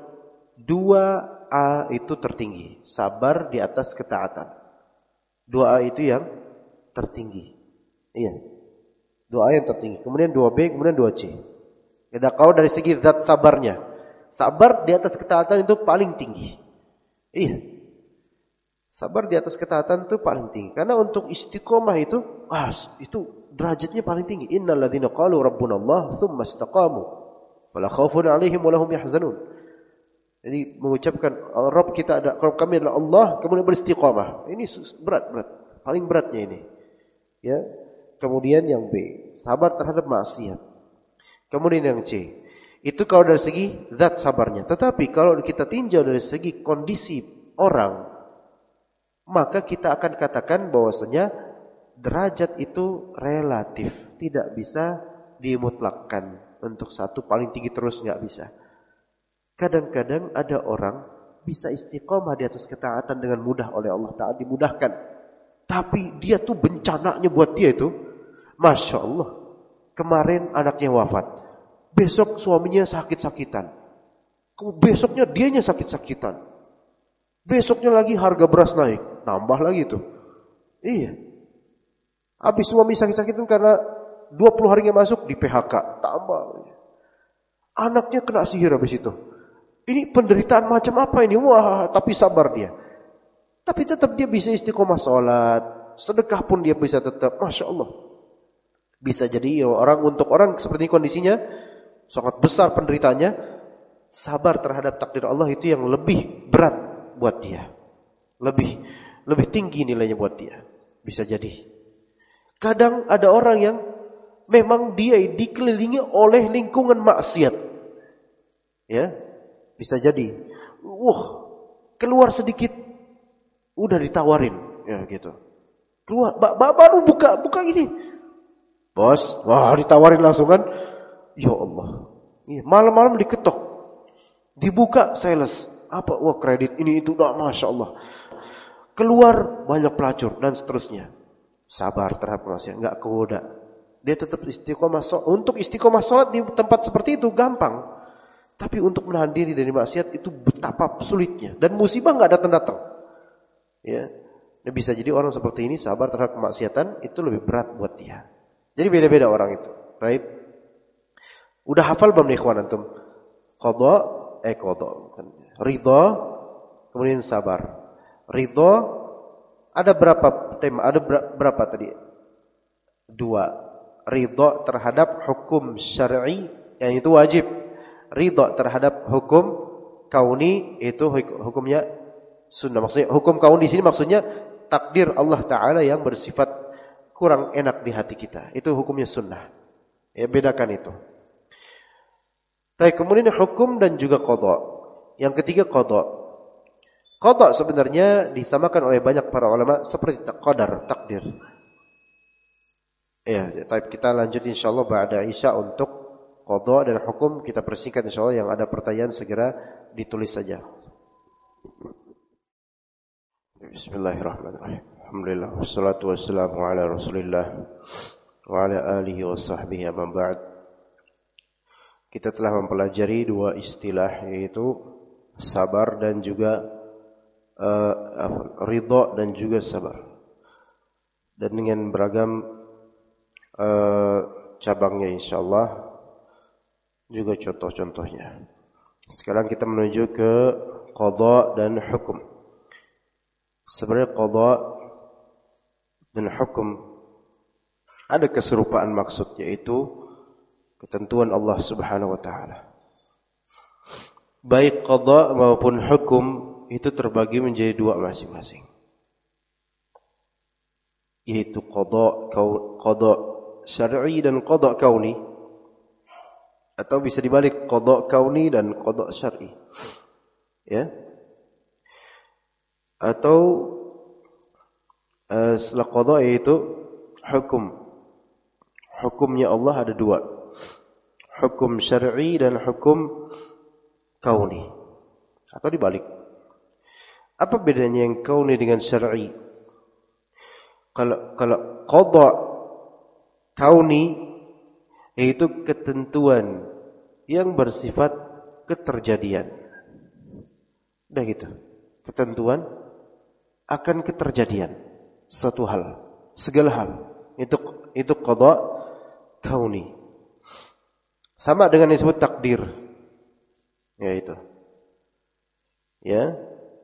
2A itu tertinggi, sabar di atas ketaatan. 2A itu yang tertinggi. Iya. 2A yang tertinggi, kemudian 2B, kemudian 2C. Jadi kalau dari segi zat sabarnya, sabar di atas ketaatan itu paling tinggi. Iya. Sabar di atas ketaatan itu paling tinggi. Karena untuk istiqomah itu derajatnya paling tinggi. Innal ladzina qalu rabbunallah tsumma istaqamu fala khaufun 'alaihim wa lahum yahzanun. Jadi mengucapkan Rabb kita ada, Rabb kami adalah Allah, kemudian beristiqamah. Ini berat. Paling beratnya ini. Ya. Kemudian yang B, sabar terhadap maksiat. Kemudian yang C, itu kalau dari segi zat sabarnya. Tetapi kalau kita tinjau dari segi kondisi orang, maka kita akan katakan bahwasanya derajat itu relatif, tidak bisa dimutlakkan. Untuk satu paling tinggi terus enggak bisa. Kadang-kadang ada orang bisa istiqomah di atas ketaatan dengan mudah oleh Allah Ta'ala, dimudahkan. Tapi dia tuh bencananya buat dia itu, Masya Allah. Kemarin anaknya wafat. Besok suaminya sakit-sakitan. Besoknya dianya sakit-sakitan. Besoknya lagi harga beras naik. Nambah lagi tuh. Iya. Habis suami sakit-sakitan karena 20 harinya masuk di PHK. Tambah. Anaknya kena sihir habis itu. Ini penderitaan macam apa ini? Wah, tapi sabar dia. Tapi tetap dia bisa istiqomah sholat. Sedekah pun dia bisa tetap. Masya Allah. Bisa jadi untuk orang seperti kondisinya. Sangat besar penderitaannya. Sabar terhadap takdir Allah itu yang lebih berat buat dia. Lebih tinggi nilainya buat dia. Bisa jadi. Kadang ada orang yang memang dia dikelilingi oleh lingkungan maksiat. Ya. Bisa jadi. Keluar sedikit. Udah ditawarin, ya gitu. Keluar, baru buka ini. Bos, wah ditawarin langsung kan. Ya Allah. Iya, malam-malam diketok. Dibuka sales. Apa? Wah kredit ini itu dah Masya Allah. Keluar banyak pelacur dan seterusnya. Sabar terhadap manusia, enggak kegoda. Dia tetap istiqomah. Untuk istiqomah sholat di tempat seperti itu gampang. Tapi untuk menahan diri dari maksiat itu betapa sulitnya. Dan musibah enggak datang-datang. Ya, bisa jadi orang seperti ini sabar terhadap kemaksiatan itu lebih berat buat dia. Jadi beda-beda orang itu. Baik. Udah hafal belum nih ikhwan antum? Qadha, ridha, kemudian sabar. Ridha ada berapa tema? Ada berapa tadi? 2. Ridha terhadap hukum syar'i yang itu wajib. Ridha terhadap hukum kauni itu hukumnya sunnah. Maksudnya hukum kaun di sini maksudnya takdir Allah Ta'ala yang bersifat kurang enak di hati kita. Itu hukumnya sunnah. Ya, bedakan itu. Tapi kemudian hukum dan juga qadha. Yang ketiga qadha. Qadha sebenarnya disamakan oleh banyak para ulama seperti qadar, takdir. Ya, tapi kita lanjut insyaallah ba'da Isya untuk qadha dan hukum kita persingkat insyaallah. Yang ada pertanyaan segera ditulis saja. Bismillahirrahmanirrahim. Alhamdulillah wassalatu wassalamu ala Rasulillah wa ala alihi wa sahbihi amma ba'd. Kita telah mempelajari 2 istilah yaitu sabar dan juga ridha dan juga sabar. Dan dengan beragam cabangnya insyaallah juga contoh-contohnya. Sekarang kita menuju ke qadha dan hukum. Sebenarnya qadha dan hukum ada keserupaan maksud, yaitu ketentuan Allah Subhanahu wa taala. Baik qadha maupun hukum itu terbagi menjadi 2 masing-masing. Yaitu qadha syar'i dan qadha kauni. Atau bisa dibalik qadha kauni dan qadha syar'i. Ya. Atau setelah qadha yaitu hukum. Hukumnya Allah ada 2. Hukum syar'i dan hukum kauni. Atau dibalik. Apa bedanya yang kauni dengan syar'i? Kalau qadha kauni yaitu ketentuan yang bersifat keterjadian. Udah gitu. Ketentuan akan keterjadian suatu hal, segala hal. Itu qadha kauni. Sama dengan yang disebut takdir. Yaitu. Ya.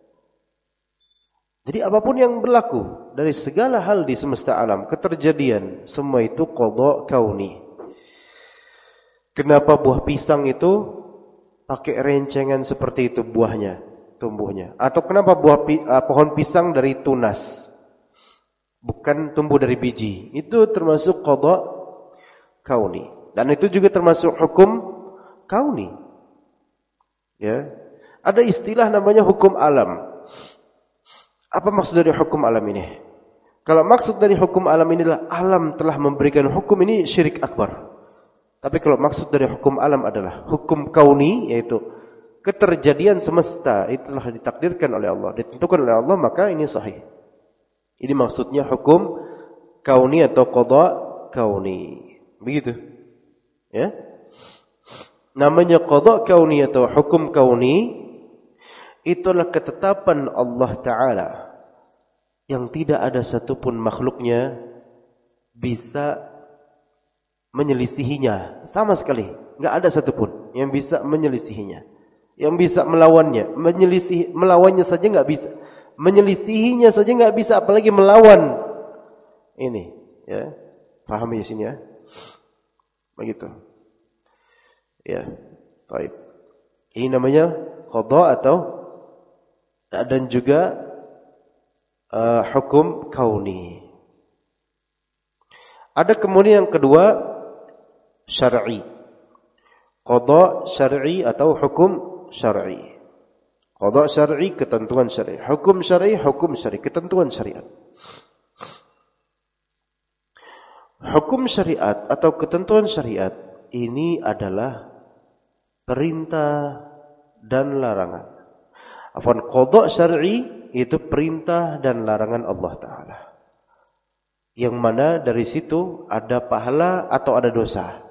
Jadi apapun yang berlaku dari segala hal di semesta alam, keterjadian, semua itu qadha kauni. Kenapa buah pisang itu pakai rencengan seperti itu buahnya, tumbuhnya? Atau kenapa pohon pisang dari tunas, bukan tumbuh dari biji? Itu termasuk qadha kauni. Dan itu juga termasuk hukum kauni. Ya. Ada istilah namanya hukum alam. Apa maksud dari hukum alam ini? Kalau maksud dari hukum alam ini adalah alam telah memberikan hukum, ini syirik akbar. Tapi kalau maksud dari hukum alam adalah hukum kauni, yaitu keterjadian semesta, itu telah ditakdirkan oleh Allah, ditentukan oleh Allah, maka ini sahih. Ini maksudnya hukum kauni atau qada kauni. Begitu. Ya. Namanya qada kauni atau hukum kauni, itulah ketetapan Allah Ta'ala yang tidak ada satupun makhluknya bisa menyelisihinya. Sama sekali. Nggak ada satupun yang bisa menyelisihinya. Yang bisa melawannya. Melawannya saja nggak bisa. Menyelisihinya saja nggak bisa, apalagi melawan. Ini. Ya. Pahami di sini ya. Begitu. Ya. Baik. Ini namanya qada atau dan juga hukum kauni. Ada kemudian yang kedua syar'i. Qada syar'i atau hukum syar'i. Qada syar'i, ketentuan syar'i. Hukum syar'i, hukum syar'i, ketentuan syariat. Hukum syariat atau ketentuan syariat ini adalah perintah dan larangan. Afwan, qada syar'i itu perintah dan larangan Allah Ta'ala. Yang mana dari situ ada pahala atau ada dosa.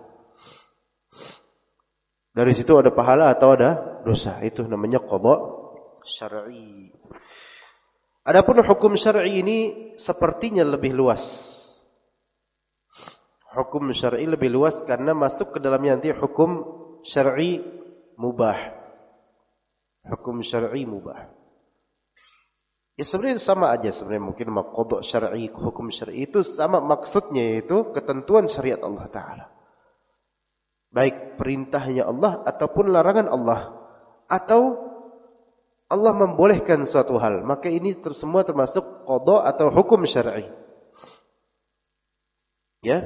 Dari situ ada pahala atau ada dosa. Itu namanya qada syar'i. Adapun hukum syar'i ini sepertinya lebih luas. Hukum syar'i lebih luas karena masuk ke dalamnya nanti hukum syar'i mubah. Hukum syar'i mubah. Ya sebenarnya sama aja sebenarnya, mungkin qada syar'i, hukum syar'i itu sama maksudnya, yaitu ketentuan syariat Allah Ta'ala. Baik perintahnya Allah ataupun larangan Allah, atau Allah membolehkan suatu hal, maka ini semua termasuk qada atau hukum syar'i. Ya.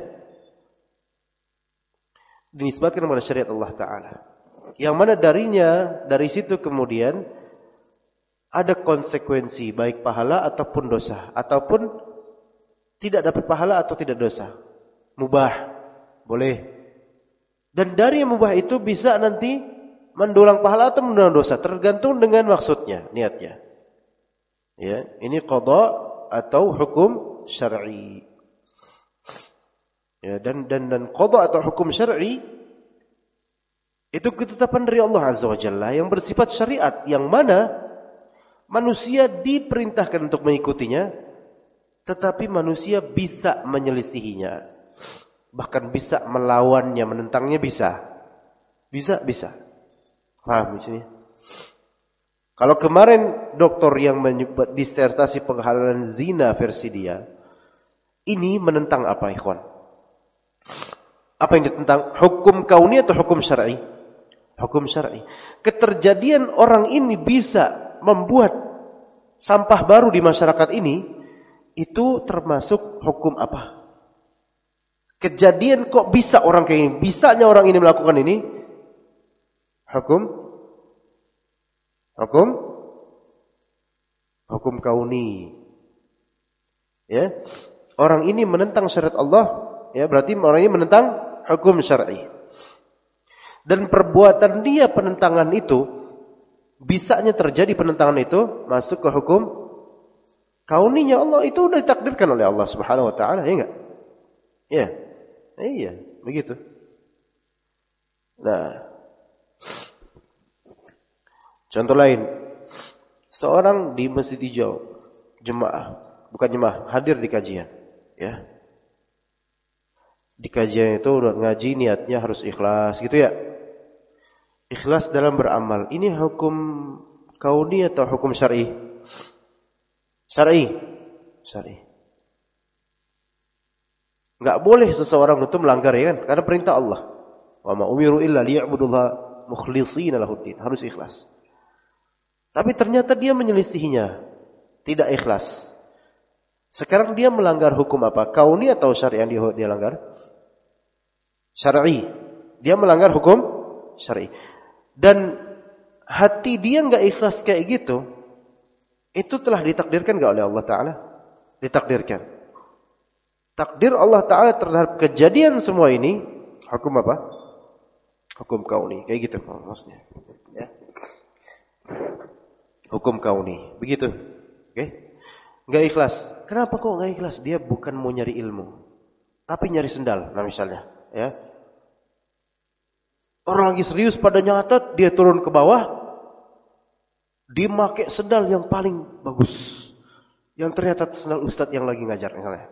Dinisbatkan kepada syariat Allah Ta'ala. Yang mana dari situ kemudian ada konsekuensi, baik pahala ataupun dosa, ataupun tidak dapat pahala atau tidak dosa. Mubah, boleh. Dan dari yang mubah itu bisa nanti mendulang pahala atau mendulang dosa, tergantung dengan maksudnya, niatnya. Ya, ini qada atau hukum syar'i. Ya, dan qada atau hukum syar'i itu ketetapan dari Allah Azza wa Jalla yang bersifat syariat, yang mana manusia diperintahkan untuk mengikutinya, tetapi manusia bisa menyelisihinya. Bahkan bisa melawannya, menentangnya bisa. Bisa. Paham di sini? Kalau kemarin dokter yang menyebut disertasi penghalalan zina versi dia, ini menentang apa, ikhwan? Apa yang ditentang? Hukum kauni atau hukum syar'i? Hukum syar'i. Keterjadian orang ini bisa membuat sampah baru di masyarakat ini, itu termasuk hukum apa? Kejadian kok bisa orang kayak ini, bisanya orang ini melakukan ini, hukum kauni. Ya, orang ini menentang syariat Allah, ya berarti orang ini menentang hukum syar'i. Dan perbuatan dia penentangan itu, bisanya terjadi penentangan itu masuk ke hukum kauninya Allah, itu sudah ditakdirkan oleh Allah Subhanahu wa taala, ya enggak? Ya. Iya, begitu. Nah, contoh lain, seorang di Masjid Hijau, hadir di kajian, ya. Di kajian itu udah ngaji, niatnya harus ikhlas, gitu ya. Ikhlas dalam beramal. Ini hukum kauni atau hukum syar'i? Syar'i. Enggak boleh seseorang itu melanggar, ya kan? Karena perintah Allah. Wa ma umiru illa liya'budullaha mukhlishina lahuddin. Harus ikhlas. Tapi ternyata dia menyelisihinya, tidak ikhlas. Sekarang dia melanggar hukum apa? Kauni atau syar'i yang dia langgar? Syar'i. Dia melanggar hukum syar'i. Dan hati dia enggak ikhlas kayak gitu, itu telah ditakdirkan enggak oleh Allah Ta'ala? Ditakdirkan. Takdir Allah Ta'ala terhadap kejadian semua ini, hukum apa? Hukum kauni. Kayak gitu maksudnya. Ya. Hukum kauni. Begitu. Oke. Enggak ikhlas. Kenapa kok enggak ikhlas? Dia bukan mau nyari ilmu, tapi nyari sendal. Nah misalnya, ya. Orang lagi serius pada nyatet, dia turun ke bawah, dia pakai sendal yang paling bagus. Yang ternyata sendal ustadz yang lagi ngajar misalnya.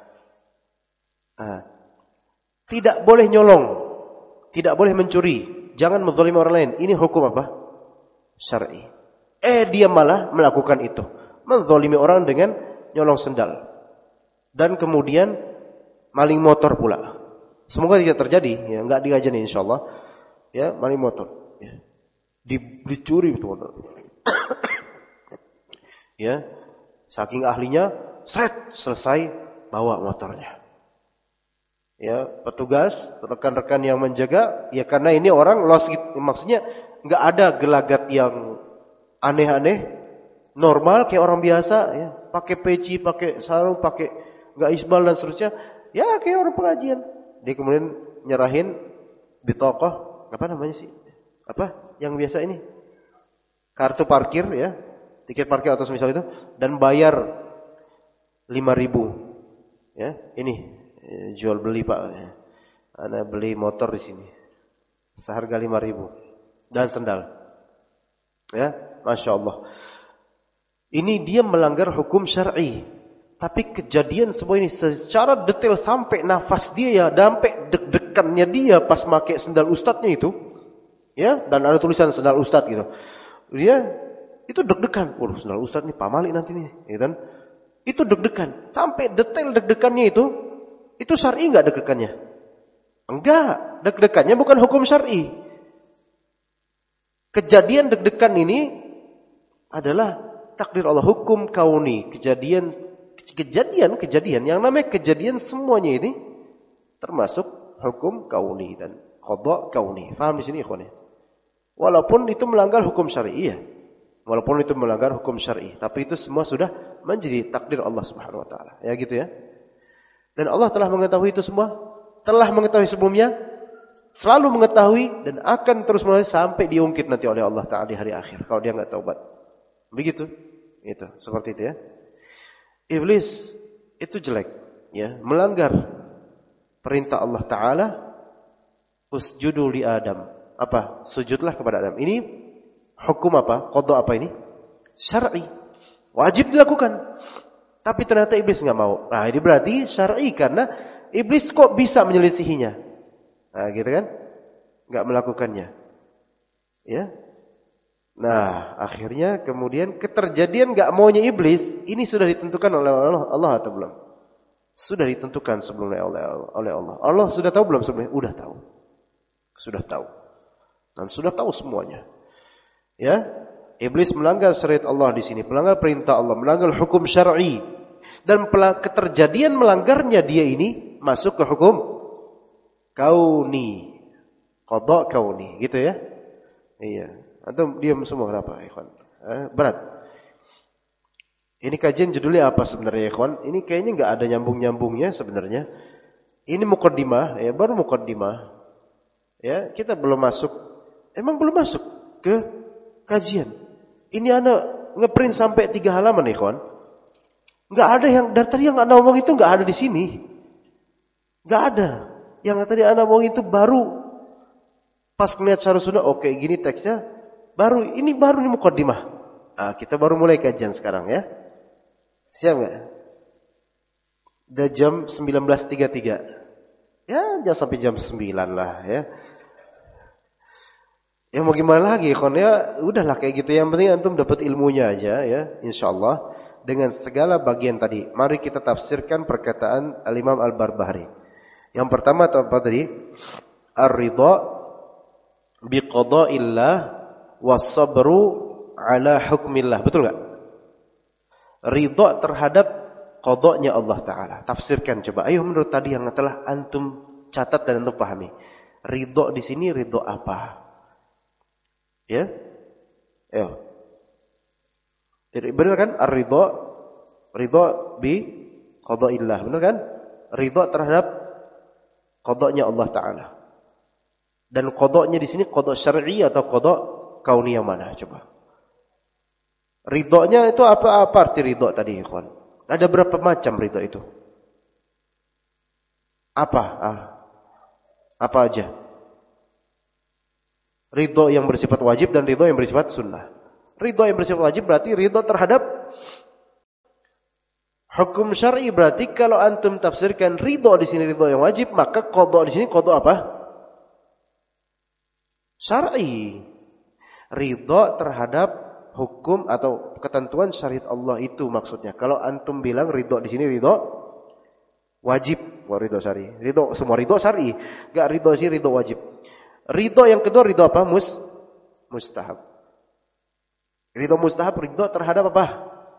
Tidak boleh nyolong, tidak boleh mencuri, jangan menzalimi orang lain. Ini hukum apa? Syar'i. Dia malah melakukan itu, menzalimi orang dengan nyolong sendal. Dan kemudian maling motor pula. Semoga tidak terjadi, ya, enggak diajarin insyaallah. Ya, maling motor. Ya. Dicuri itu motor. Ya, saking ahlinya, selesai bawa motornya. Ya, petugas, rekan-rekan yang menjaga, ya karena ini orang lost, maksudnya enggak ada gelagat yang aneh-aneh, normal kayak orang biasa, ya, pakai peci, pakai sarung, pakai enggak isbal dan seterusnya, ya kayak orang pengajian. Dia kemudian nyerahin bitokoh, apa namanya sih? Apa yang biasa ini? Kartu parkir, ya, tiket parkir atau semisal itu, dan bayar 5.000. Ya, ini jual beli Pak. Ana beli motor di sini. Seharga 5.000 dan sendal. Ya, Masya Allah. Ini dia melanggar hukum syar'i. Tapi kejadian semua ini secara detail sampai nafas dia, ya, sampai deg-degannya dia pas pakai sendal ustadznya itu. Ya, dan ada tulisan sendal ustadz gitu. Dia itu deg-degan. Sendal ustadz nih Pak Malik nanti nih, ya kan? Itu deg-degan. Sampai detail deg-degannya itu syar'i enggak deg-degannya? Enggak, deg-degannya bukan hukum syar'i. Kejadian deg-degan ini adalah takdir Allah, hukum kauni, kejadian yang namanya kejadian semuanya ini termasuk hukum kauni dan qada kauni. Paham di sini ikhwan? Walaupun itu melanggar hukum syar'i, ya. Walaupun itu melanggar hukum syar'i, tapi itu semua sudah menjadi takdir Allah Subhanahu wa taala. Ya gitu ya. Dan Allah telah mengetahui itu semua, telah mengetahui sebelumnya, selalu mengetahui dan akan terus menerus sampai diungkit nanti oleh Allah Ta'ala di hari akhir kalau dia enggak taubat. Begitu. Itu, seperti itu ya. Iblis itu jelek, ya, melanggar perintah Allah Ta'ala, usjudu li Adam. Apa? Sujudlah kepada Adam. Ini hukum apa? Qada apa ini? Syar'i. Wajib dilakukan. Tapi ternyata iblis enggak mau. Nah, ini berarti syar'i karena iblis kok bisa menyelisihinya. Nah, gitu kan? Enggak melakukannya. Ya. Nah, akhirnya kemudian keterjadian enggak maunya iblis ini sudah ditentukan oleh Allah atau belum? Sudah ditentukan sebelumnya oleh Allah. Allah sudah tahu belum sebelumnya? Udah tahu. Sudah tahu. Dan sudah tahu semuanya. Ya. Iblis melanggar syariat Allah di sini, melanggar perintah Allah, melanggar hukum syar'i. Dan keterjadian melanggarnya dia ini masuk ke hukum kauni. Qada kauni, gitu ya. Iya. Antum diam semua kenapa, ikhwan? Berat. Ini kajian judulnya apa sebenarnya, ikhwan? Ini kayaknya enggak ada nyambung-nyambungnya sebenarnya. Ini muqaddimah, ya, baru muqaddimah. Ya, kita belum masuk. Emang belum masuk ke kajian. Ini anak ngeprint sampai 3 halaman, ikhwan. Enggak ada yang dari tadi yang anak ngomong itu enggak ada di sini. Enggak ada. Yang tadi anak ngomong itu baru pas ngeliat Syarh Sunnah, oke, gini teksnya. Ini baru muqaddimah. Nah, kita baru mulai kajian sekarang ya. Siap enggak? Udah jam 19.33. Ya, jangan sampai jam 9 lah ya. Ya mau gimana lagi, ikhwan, ya udahlah kayak gitu. Yang penting antum dapat ilmunya aja ya, insyaallah dengan segala bagian tadi. Mari kita tafsirkan perkataan Al-Imam Al-Barbahari. Yang pertama apa tadi? Ar-ridha biqada'illah was-sabru ala hukmillah. Betul enggak? Ridha terhadap qada'nya Allah Ta'ala. Tafsirkan coba. Ayo menurut tadi yang telah antum catat dan antum pahami. Ridha di sini ridha apa? Ya? Ayo. Benar kan? Ar-ridha bi qada'illah. Benar kan? Ridha terhadap qada'nya Allah Ta'ala. Dan qada'nya di sini qada' syar'i atau qada' kauni yang mana? Coba. Ridhonya itu apa arti ridho tadi, ikhwan? Ada berapa macam ridho itu? Apa? Apa aja? Ridho yang bersifat wajib dan ridho yang bersifat sunnah. Ridho yang bersifat wajib berarti ridho terhadap hukum syar'i. Berarti kalau antum tafsirkan ridho di sini ridho yang wajib, maka qadha di sini qadha apa? Syar'i. Ridho terhadap hukum atau ketentuan syariat Allah itu maksudnya. Kalau antum bilang ridho di sini ridho wajib, ridho syar'i. Ridho semua ridho syar'i, enggak ridho sih ridho wajib. Ridho yang kedua ridho apa? Mustahab. Ridho mustahab ridho terhadap apa?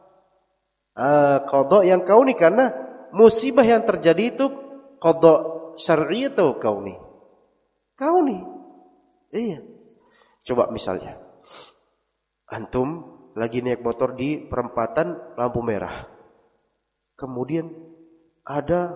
Qadha yang kauni, karena musibah yang terjadi itu qadha syar'i atau kauni? Kauni. Iya. Coba misalnya antum lagi naik motor di perempatan lampu merah. Kemudian ada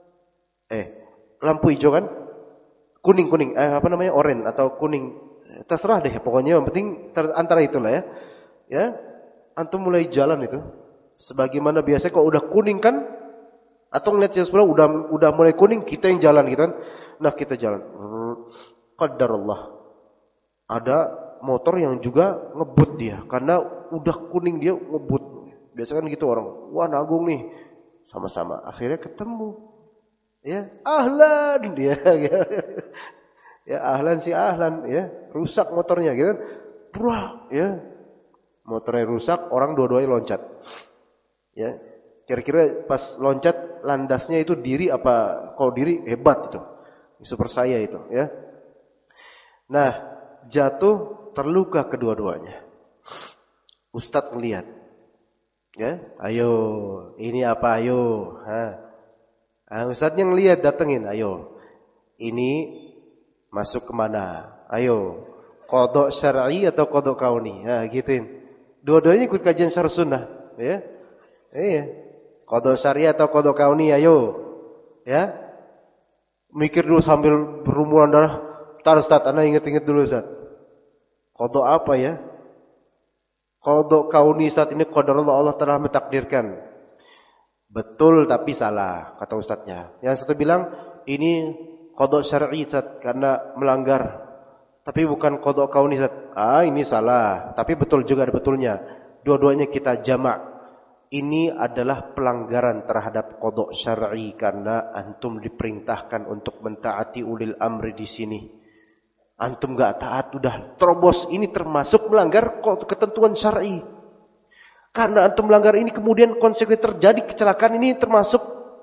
lampu hijau kan? Kuning, oranye atau kuning. Terserah deh, pokoknya yang penting antara itulah ya. Ya. Antum mulai jalan itu. Sebagaimana biasa kalau udah kuning kan, atau ngeliat yang sebelah udah mulai kuning, kita yang jalan gitu kan. Nah, kita jalan. Qadarullah. Ada motor yang juga ngebut dia, karena udah kuning dia ngebut. Biasa kan gitu orang. Wah, nanggung nih. Sama-sama. Akhirnya ketemu. Ya, ahlan dia. Ya, ahlan ya. Rusak motornya gitu kan. Brah, ya. Motornya rusak, orang dua-duanya loncat. Ya. Kira-kira pas loncat landasnya itu diri apa? Kalau diri hebat itu. Super saya itu, ya. Nah, jatuh terluka kedua-duanya. Ustadz ngelihat. Ya, ayo, ini apa ayo? Ustadz yang lihat datengin, ayo. Ini masuk kemana? Ayo. Qadha syar'i atau qadha kauni? Gituin. Dua-duanya ikut kajian syar'i sunnah, ya. Iya. Qadha syar'i atau qadha kauni, ayo. Ya. Mikir dulu sambil berumuran darah. Tar Ustaz, Anda ingat-ingat dulu Ustaz. Qadha apa ya? Qadha kauni saat ini qadarullah, Allah telah mentakdirkan. Betul tapi salah, kata Ustaznya. Yang satu bilang ini qadha syar'i Ustaz karena melanggar. Tapi bukan qadha kauni Ustaz. Ini salah, tapi betul juga ada betulnya. Dua-duanya kita jamak. Ini adalah pelanggaran terhadap qadha syar'i karena antum diperintahkan untuk mentaati ulil amri di sini. Antum enggak taat, udah terobos, ini termasuk melanggar ketentuan syar'i. Karena antum melanggar ini kemudian konsekuensi terjadi kecelakaan, ini termasuk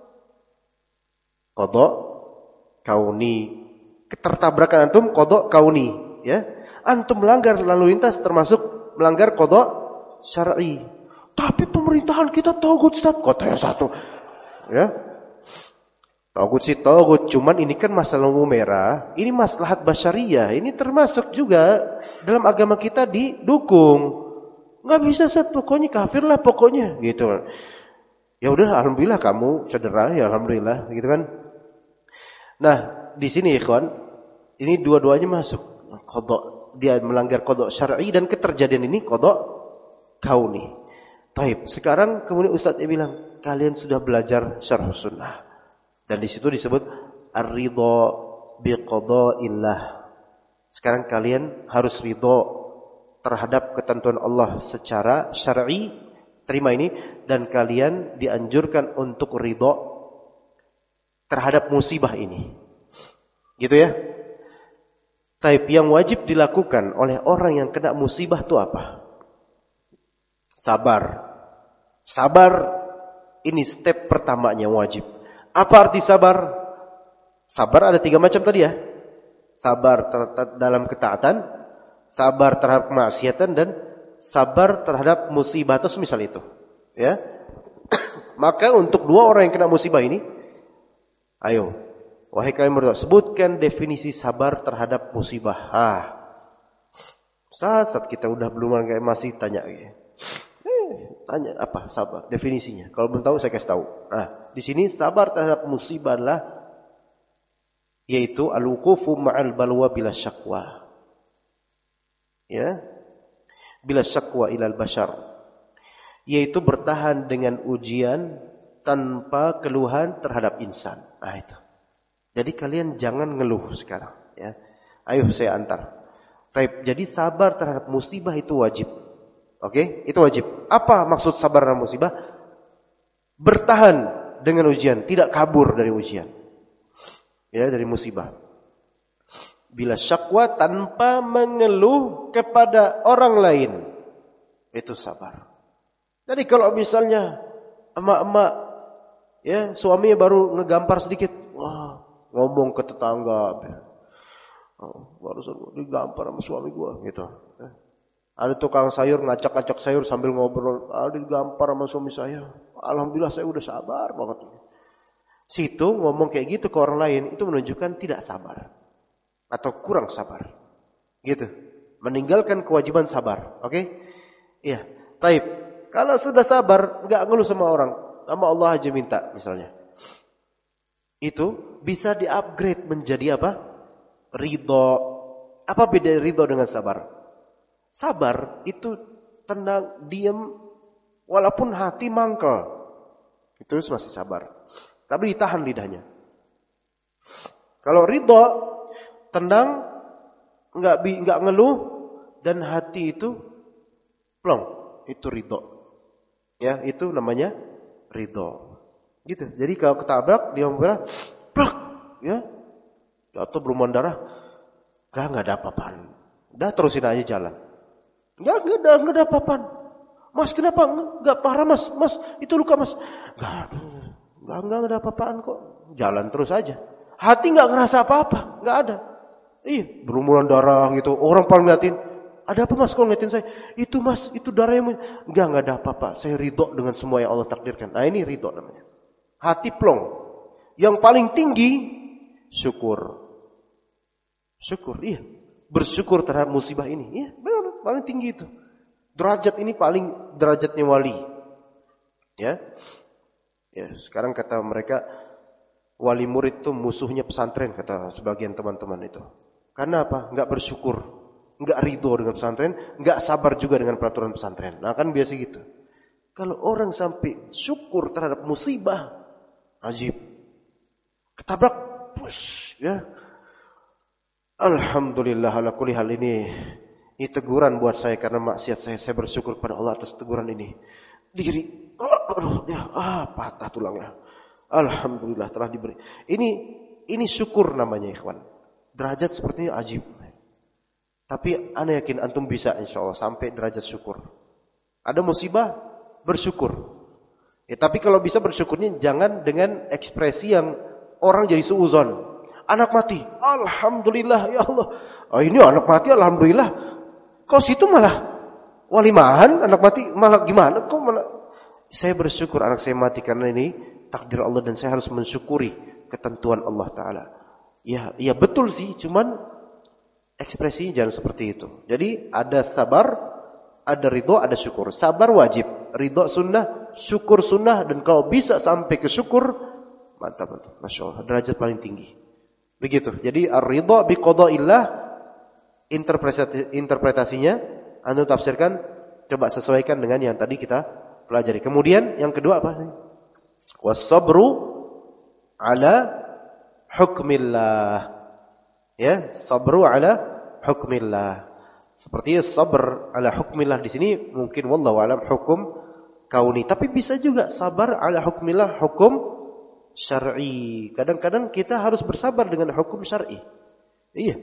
qadha kauni. Ketertabrakan antum qadha kauni, ya. Antum melanggar lalu lintas termasuk melanggar qadha syar'i. Tapi pemerintahan kita tagut Ustaz, kota yang satu. Ya. Tagut sih tagut, cuman ini kan masalah lampu merah, ini maslahat basyariyah, ini termasuk juga dalam agama kita didukung. Enggak bisa Ustaz, pokoknya kafir lah pokoknya, gitu. Ya udah, alhamdulillah kamu cedera, ya alhamdulillah, gitu kan. Nah, di sini ikhwan, ini dua-duanya masuk qadha, dia melanggar qadha syar'i dan keterjadian ini qadha kauni. Baik, sekarang kemudian Ustaznya bilang, kalian sudah belajar syarh sunnah. Dan di situ disebut ar-ridha biqada'illah. Sekarang kalian harus ridha terhadap ketentuan Allah secara syar'i, terima ini, dan kalian dianjurkan untuk ridha terhadap musibah ini. Gitu ya. Taib yang wajib dilakukan oleh orang yang kena musibah itu apa? Sabar. Sabar ini step pertamanya wajib. Apa arti sabar? Sabar ada 3 macam tadi ya. Sabar dalam ketaatan, sabar terhadap kemaksiatan, dan sabar terhadap musibah atau semisal itu. Ya. Maka untuk 2 orang yang kena musibah ini, ayo, wahai kalian berdua, sebutkan definisi sabar terhadap musibah. Saat kita udah belum masih tanya ya. Tanya apa sabar definisinya? Kalau belum tahu saya kasih tahu. Nah, di sini sabar terhadap musibah adalah yaitu al-wuqufu ma'al balwa bila syakwa. Ya. Bila syakwa ilal bashar. yaitu bertahan dengan ujian tanpa keluhan terhadap insan. Nah itu. Jadi kalian jangan ngeluh sekarang. Ya. Ayo saya antar. Jadi sabar terhadap musibah itu wajib. Oke, itu wajib. Apa maksud sabar terhadap musibah? Bertahan dengan ujian, tidak kabur dari ujian. Ya, dari musibah. Bila syakwa tanpa mengeluh kepada orang lain, itu sabar. Jadi kalau misalnya emak-emak, ya suaminya baru ngegampar sedikit, wah ngomong ke tetangga, baru digampar sama suami gua, gitu. Ada tukang sayur ngacak-ngacak sayur sambil ngobrol, digampar sama suami saya. Alhamdulillah saya udah sabar banget. Situ ngomong kayak gitu ke orang lain itu menunjukkan tidak sabar. Atau kurang sabar. Gitu. Meninggalkan kewajiban sabar. Oke? Iya. Taib. Kalau sudah sabar, enggak ngeluh sama orang. Sama Allah aja minta misalnya. Itu bisa di-upgrade menjadi apa? Ridho. Apa beda ridho dengan sabar? Sabar itu tenang, diam, walaupun hati mangkel. Itu masih sabar. Tapi ditahan lidahnya. Kalau ridho, tenang, enggak ngeluh, dan hati itu plong, itu ridho. Ya, itu namanya ridho. Gitu. Jadi kalau ketabrak dia bergerak, plak, ya, jatuh berlumuran darah, enggak ada apa-apaan. Udah terusin aja jalan. Enggak ada apa-apaan. Mas kenapa? Enggak parah mas, itu luka mas. Enggak ada apa-apaan kok. Jalan terus aja. Hati enggak ngerasa apa-apa, enggak ada. Iya, berlumuran darah gitu. Orang paling ngeliatin, ada apa mas kalau ngeliatin saya? Itu mas, itu darahnya. Enggak ada apa-apa. Saya ridho dengan semua yang Allah takdirkan. Nah ini ridho namanya. Hati plong. Yang paling tinggi, syukur. Syukur, iya. Bersyukur terhadap musibah ini. Iya, benar, paling tinggi itu. Derajat ini paling derajatnya wali. Ya. Ya, sekarang kata mereka, wali murid itu musuhnya pesantren, kata sebagian teman-teman itu. Karena apa? Enggak bersyukur, enggak ridho dengan pesantren, enggak sabar juga dengan peraturan pesantren. Nah kan biasa gitu. Kalau orang sampai syukur terhadap musibah, ajib. Ketabrak, push, ya. Alhamdulillah ala kulli hal ini teguran buat saya karena maksiat saya bersyukur pada Allah atas teguran ini. Diri, patah tulangnya. Alhamdulillah telah diberi. Ini syukur namanya ikhwan. Derajat seperti ini ajib. Tapi ana yakin antum bisa insyaallah sampai derajat syukur. Ada musibah, bersyukur. Ya, tapi kalau bisa bersyukurnya jangan dengan ekspresi yang orang jadi suuzon. Anak mati, alhamdulillah ya Allah. Oh ini anak mati alhamdulillah. Kok situ malah walimahan anak mati malah gimana? Kok malah saya bersyukur anak saya mati karena ini takdir Allah dan saya harus mensyukuri ketentuan Allah Ta'ala. Ya betul sih, cuman ekspresinya jangan seperti itu. Jadi ada sabar, ada ridho, ada syukur. Sabar wajib, ridho sunnah, syukur sunnah, dan kalau bisa sampai ke syukur, mantap. Masya Allah, derajat paling tinggi. Begitu. Jadi ar-ridho biqada'illah, interpretasinya, anda tafsirkan, coba sesuaikan dengan yang tadi kita pelajari. Kemudian yang kedua apa? Was-sabru ala hukmillah. Ya, sabru ala hukmillah. Seperti sabr ala hukmillah di sini mungkin wallahu alam hukum kauni, tapi bisa juga sabar ala hukmillah hukum syar'i. Kadang-kadang kita harus bersabar dengan hukum syar'i. Iya.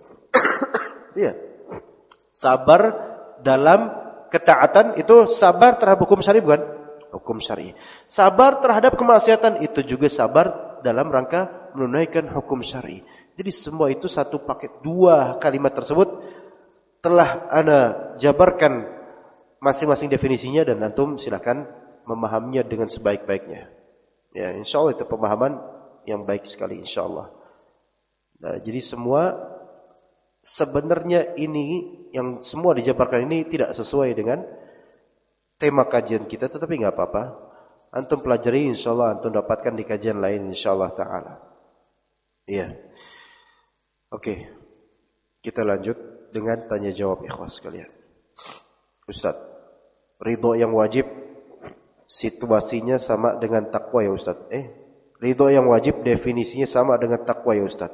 Iya. Sabar dalam ketaatan itu sabar terhadap hukum syar'i bukan? Hukum syar'i. Sabar terhadap kemaksiatan itu juga sabar dalam rangka menunaikan hukum syar'i. Jadi semua itu satu paket. Dua kalimat tersebut telah ana jabarkan masing-masing definisinya dan antum silakan memahaminya dengan sebaik-baiknya. Ya, insyaallah itu pemahaman yang baik sekali insyaallah. Nah, jadi semua sebenarnya ini yang semua dijabarkan ini tidak sesuai dengan tema kajian kita, tetapi enggak apa-apa. Antum pelajari insyaallah antum dapatkan di kajian lain insyaallah taala. Iya. Oke. Kita lanjut dengan tanya jawab ikhwas sekalian. Ustaz, ridho yang wajib situasinya sama dengan takwa ya Ustaz? Ridho yang wajib definisinya sama dengan takwa ya Ustaz?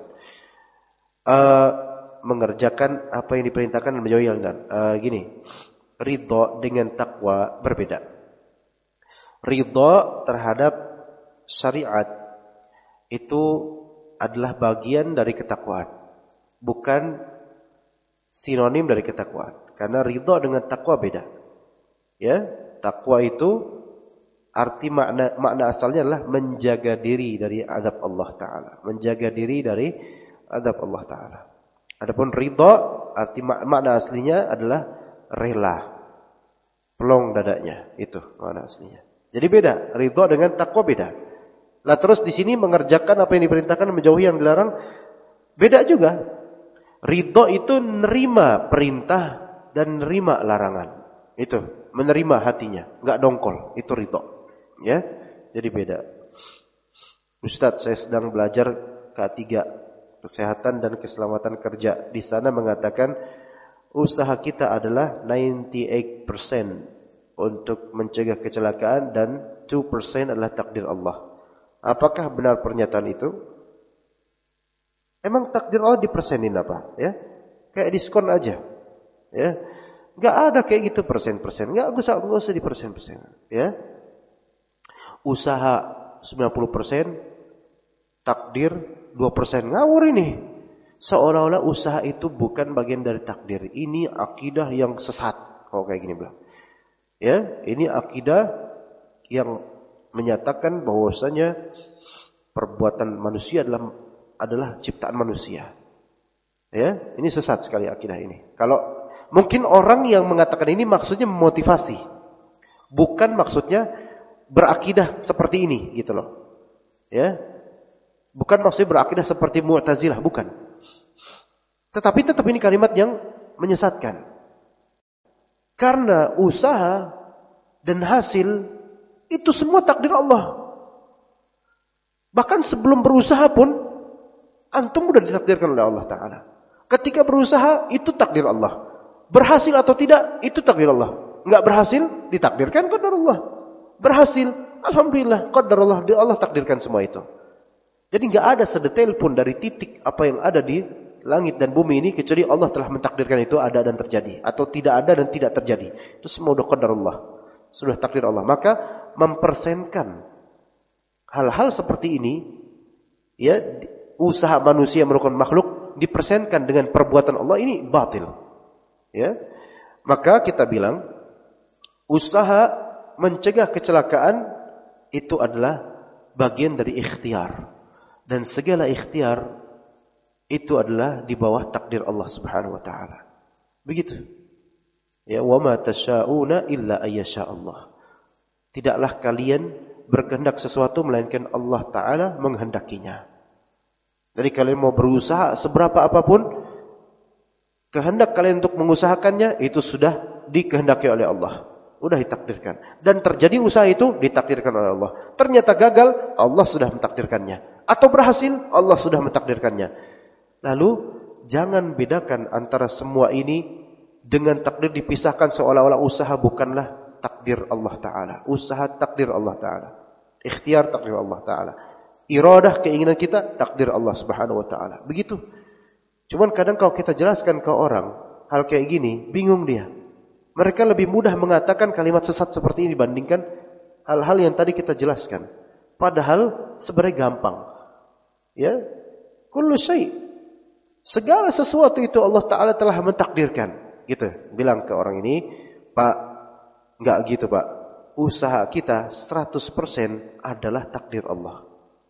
Mengerjakan apa yang diperintahkan dan menjauhi yang larangan. Gini, ridho dengan takwa berbeda. Ridho terhadap syariat itu adalah bagian dari ketakwaan, bukan sinonim dari ketakwaan. Karena ridho dengan takwa beda. Ya, takwa itu arti makna asalnya adalah menjaga diri dari azab Allah Ta'ala. Menjaga diri dari azab Allah Ta'ala. Adapun ridha, arti makna aslinya adalah rela. Pelong dadanya, itu makna aslinya. Jadi beda, ridha dengan takwa beda. Lah terus di sini mengerjakan apa yang diperintahkan, menjauhi yang dilarang, beda juga. Ridha itu nerima perintah dan nerima larangan. Itu, menerima hatinya, enggak dongkol, itu ridha. Ya, jadi beda. Ustaz, saya sedang belajar K3, kesehatan dan keselamatan kerja. Di sana mengatakan usaha kita adalah 98% untuk mencegah kecelakaan dan 2% adalah takdir Allah. Apakah benar pernyataan itu? Emang takdir Allah dipersenin apa? Ya, kayak diskon aja. Ya, nggak ada kayak gitu persen-persen. Nggak usah dipersen-persen. Ya. Usaha 90%, takdir 2%. Ngawur ini. Seolah-olah usaha itu bukan bagian dari takdir. Ini akidah yang sesat. Kalau kayak gini bilang. Ya, ini akidah yang menyatakan bahwasanya perbuatan manusia adalah ciptaan manusia. Ya, ini sesat sekali akidah ini. Kalau mungkin orang yang mengatakan ini maksudnya memotivasi. Bukan maksudnya berakidah seperti ini gitu loh. Ya. Bukan maksudnya berakidah seperti Mu'tazilah, bukan. Tetapi tetap ini kalimat yang menyesatkan. Karena usaha dan hasil itu semua takdir Allah. Bahkan sebelum berusaha pun antum sudah ditakdirkan oleh Allah Ta'ala. Ketika berusaha itu takdir Allah. Berhasil atau tidak itu takdir Allah. Enggak berhasil ditakdirkan qadar Allah. Berhasil, alhamdulillah, qadarullah, Allah takdirkan semua itu. Jadi enggak ada sedetail pun dari titik apa yang ada di langit dan bumi ini kecuali Allah telah mentakdirkan itu ada dan terjadi, atau tidak ada dan tidak terjadi. Itu semua sudah qadarullah, sudah takdir Allah. Maka mempersenkan hal-hal seperti ini, ya, usaha manusia merupakan makhluk dipersenkan dengan perbuatan Allah, ini batil. Ya, maka kita bilang usaha mencegah kecelakaan itu adalah bagian dari ikhtiar. Dan segala ikhtiar itu adalah di bawah takdir Allah Subhanahu wa taala. Begitu. Ya, wa ma tasyauna illa ayyasha Allah. Tidaklah kalian berkehendak sesuatu melainkan Allah Ta'ala menghendakinya. Jadi kalian mau berusaha seberapa apapun, kehendak kalian untuk mengusahakannya itu sudah dikehendaki oleh Allah. Sudah ditakdirkan. Dan terjadi usaha itu ditakdirkan oleh Allah. Ternyata gagal, Allah sudah mentakdirkannya. Atau berhasil, Allah sudah mentakdirkannya. Lalu jangan bedakan antara semua ini dengan takdir dipisahkan seolah-olah usaha bukanlah takdir Allah Ta'ala. Usaha takdir Allah Ta'ala. Ikhtiar takdir Allah Ta'ala. Iradah keinginan kita takdir Allah Subhanahu wa Ta'ala. Begitu. Cuman kadang kalau kita jelaskan ke orang hal kayak gini, bingung dia. Mereka lebih mudah mengatakan kalimat sesat seperti ini dibandingkan hal-hal yang tadi kita jelaskan. Padahal sebenarnya gampang. Ya, kullu syai'. Segala sesuatu itu Allah Ta'ala telah mentakdirkan. Gitu. Bilang ke orang ini, Pak, enggak gitu Pak. Usaha kita 100% adalah takdir Allah.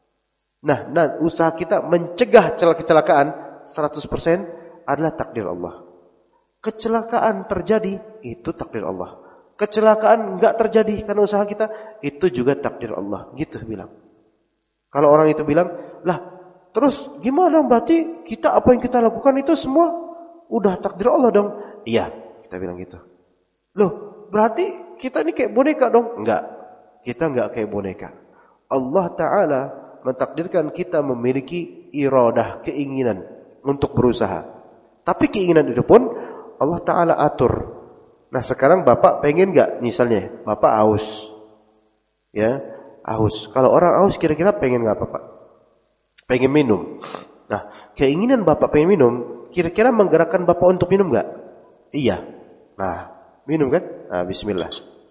Nah, usaha kita mencegah kecelakaan 100% adalah takdir Allah. Kecelakaan terjadi, itu takdir Allah. Kecelakaan enggak terjadi karena usaha kita, itu juga takdir Allah. Gitu bilang. Kalau orang itu bilang, lah, terus gimana berarti kita apa yang kita lakukan itu semua udah takdir Allah dong? Iya, kita bilang gitu. Loh, berarti kita ini kayak boneka dong? Enggak. Kita enggak kayak boneka. Allah Ta'ala mentakdirkan kita memiliki iradah, keinginan untuk berusaha. Tapi keinginan itu pun Allah Ta'ala atur. Nah sekarang Bapak pengen gak misalnya Bapak haus. Ya, haus. Kalau orang haus kira-kira pengen apa, Pak? Pengen minum. Nah, keinginan Bapak pengen minum, kira-kira menggerakkan Bapak untuk minum enggak? Iya. Nah, minum kan? Nah, bismillah.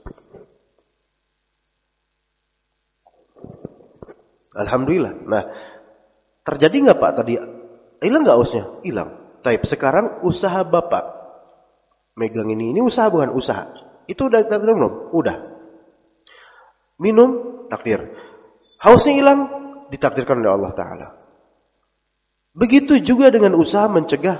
Alhamdulillah. Nah, terjadi enggak Pak tadi? Hilang enggak hausnya? Hilang. Tapi sekarang usaha Bapak megang ini usaha bukan usaha. Itu udah takdir belum? Udah. Minum, takdir. Hausnya hilang, ditakdirkan oleh Allah Ta'ala. Begitu juga dengan usaha mencegah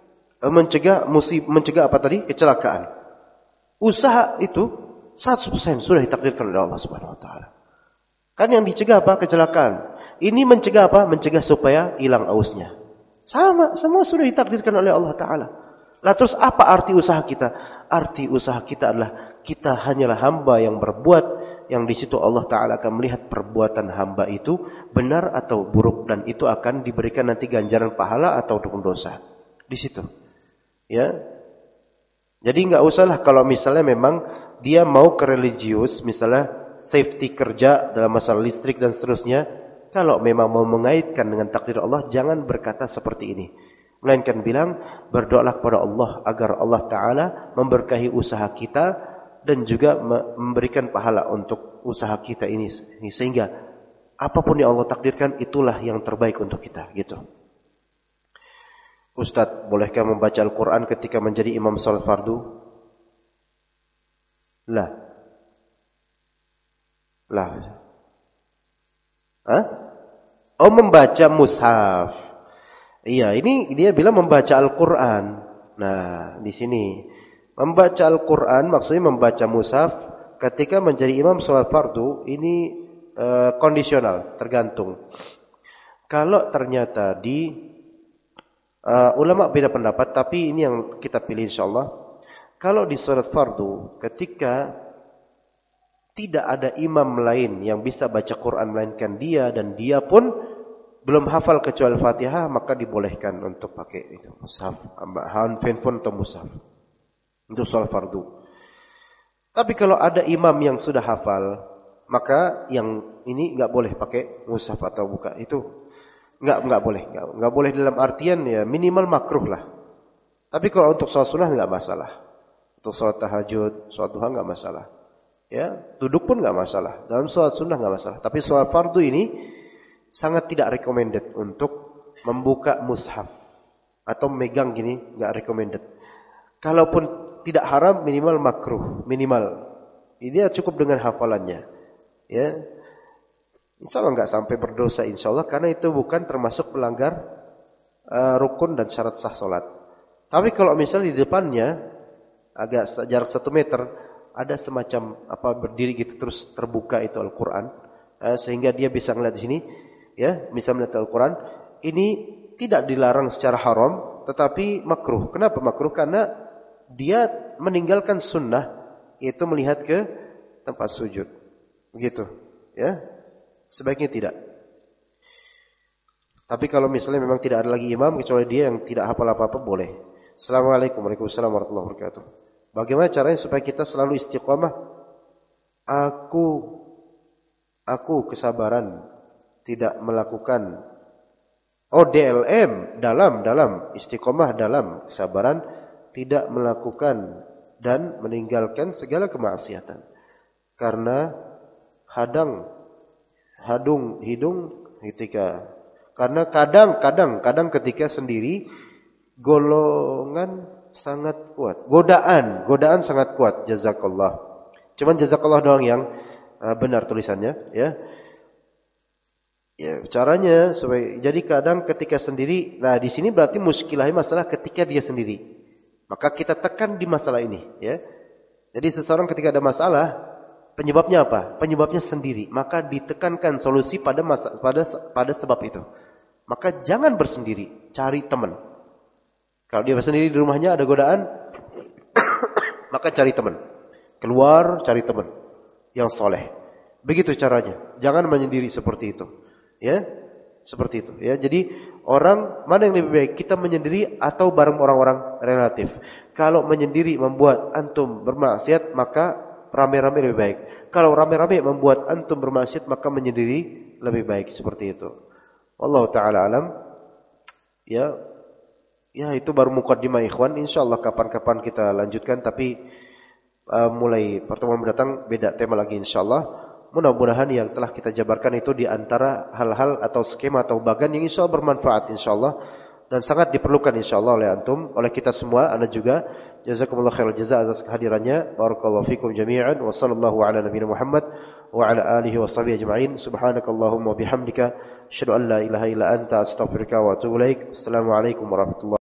apa tadi? Kecelakaan. Usaha itu 100% sudah ditakdirkan oleh Allah Subhanahu wa taala. Kan yang dicegah apa? Kecelakaan. Ini mencegah apa? Mencegah supaya hilang hausnya. Sama, semua sudah ditakdirkan oleh Allah Ta'ala. Lah terus apa arti usaha kita? Arti usaha kita adalah kita hanyalah hamba yang berbuat, yang di situ Allah Ta'ala akan melihat perbuatan hamba itu benar atau buruk, dan itu akan diberikan nanti ganjaran pahala atau dosa. Di situ. Ya. Jadi enggak usahlah kalau misalnya memang dia mau ke religius, misalnya safety kerja dalam masalah listrik dan seterusnya, kalau memang mau mengaitkan dengan takdir Allah, jangan berkata seperti ini. Melainkan bilang, berdoalah kepada Allah agar Allah Ta'ala memberkahi usaha kita dan juga memberikan pahala untuk usaha kita ini. Sehingga apapun yang Allah takdirkan, itulah yang terbaik untuk kita. Gitu. Ustadz, bolehkah membaca Al-Quran ketika menjadi imam salat fardu? Lah. Hah? Oh, membaca mushaf. Iya, ini dia bilang membaca Al-Quran. Nah, di sini membaca Al-Quran maksudnya membaca mushaf ketika menjadi imam salat fardu ini kondisional, tergantung. Kalau ternyata ulama beda pendapat, tapi ini yang kita pilih insyaallah. Kalau di salat fardu ketika tidak ada imam lain yang bisa baca Quran melainkan dia, dan dia pun belum hafal kecuali Fatihah, maka dibolehkan untuk pakai itu mushaf, handphone atau mushaf untuk salat fardu. Tapi kalau ada imam yang sudah hafal, maka yang ini enggak boleh pakai mushaf atau buka. Itu enggak boleh dalam artian ya minimal makruh lah. Tapi kalau untuk salat sunnah enggak masalah. Untuk salat tahajud, salat duha enggak masalah. Ya, duduk pun enggak masalah. Dalam salat sunnah enggak masalah. Tapi salat fardu ini sangat tidak recommended untuk membuka mushaf atau megang gini, enggak recommended. Kalaupun tidak haram, minimal makruh, minimal. Dia cukup dengan hafalannya. Ya. Insyaallah enggak sampai berdosa insyaallah, karena itu bukan termasuk melanggar rukun dan syarat sah salat. Tapi kalau misalnya di depannya agak jarak 1 meter ada semacam berdiri gitu terus terbuka itu Al-Qur'an, sehingga dia bisa melihat di sini. Ya, bisa melihat Al-Quran. Ini tidak dilarang secara haram, tetapi makruh. Kenapa makruh? Karena dia meninggalkan sunnah, yaitu melihat ke tempat sujud. Begitu. Ya, sebaiknya tidak. Tapi kalau misalnya memang tidak ada lagi imam, kecuali dia yang tidak hafal apa-apa, boleh. Assalamualaikum warahmatullahi wabarakatuh. Bagaimana caranya supaya kita selalu istiqamah? Aku kesabaran tidak melakukan DLM dalam istiqomah dalam kesabaran, tidak melakukan dan meninggalkan segala kemaksiatan. Karena karena kadang ketika sendiri golongan sangat kuat. Godaan sangat kuat. Jazakallah. Cuman jazakallah doang yang benar tulisannya, ya. Ya, caranya supaya jadi kadang ketika sendiri. Nah, di sini berarti muskilahnya masalah ketika dia sendiri. Maka kita tekan di masalah ini, ya. Jadi seseorang ketika ada masalah, penyebabnya apa? Penyebabnya sendiri. Maka ditekankan solusi pada sebab itu. Maka jangan bersendiri, cari teman. Kalau dia bersendiri di rumahnya ada godaan, maka cari teman. Keluar cari teman yang soleh. Begitu caranya. Jangan menyendiri seperti itu. Ya, seperti itu. Ya, jadi orang mana yang lebih baik, kita menyendiri atau bareng orang-orang relatif? Kalau menyendiri membuat antum bermaksiat, maka rame-rame lebih baik. Kalau rame-rame membuat antum bermaksiat, maka menyendiri lebih baik, seperti itu. Wallahu taala alam. Ya, itu baru mukaddimah ikhwan. Insyaallah kapan-kapan kita lanjutkan, tapi mulai pertemuan mendatang beda tema lagi insyaallah. Mudah-mudahan yang telah kita jabarkan itu di antara hal-hal atau skema atau bagan yang insyaallah bermanfaat insyaallah dan sangat diperlukan insyaallah oleh antum, oleh kita semua. Anda juga jazakumullah khairal jazaa atas kehadirannya. Barakallahu fikum jami'an wa sallallahu ala nabiyina Muhammad wa ala alihi wa sahbihi ajma'in. Subhanakallahumma wa bihamdika asyhadu an la ilaha illa anta astaghfiruka wa atubu ilaik. Assalamualaikum warahmatullahi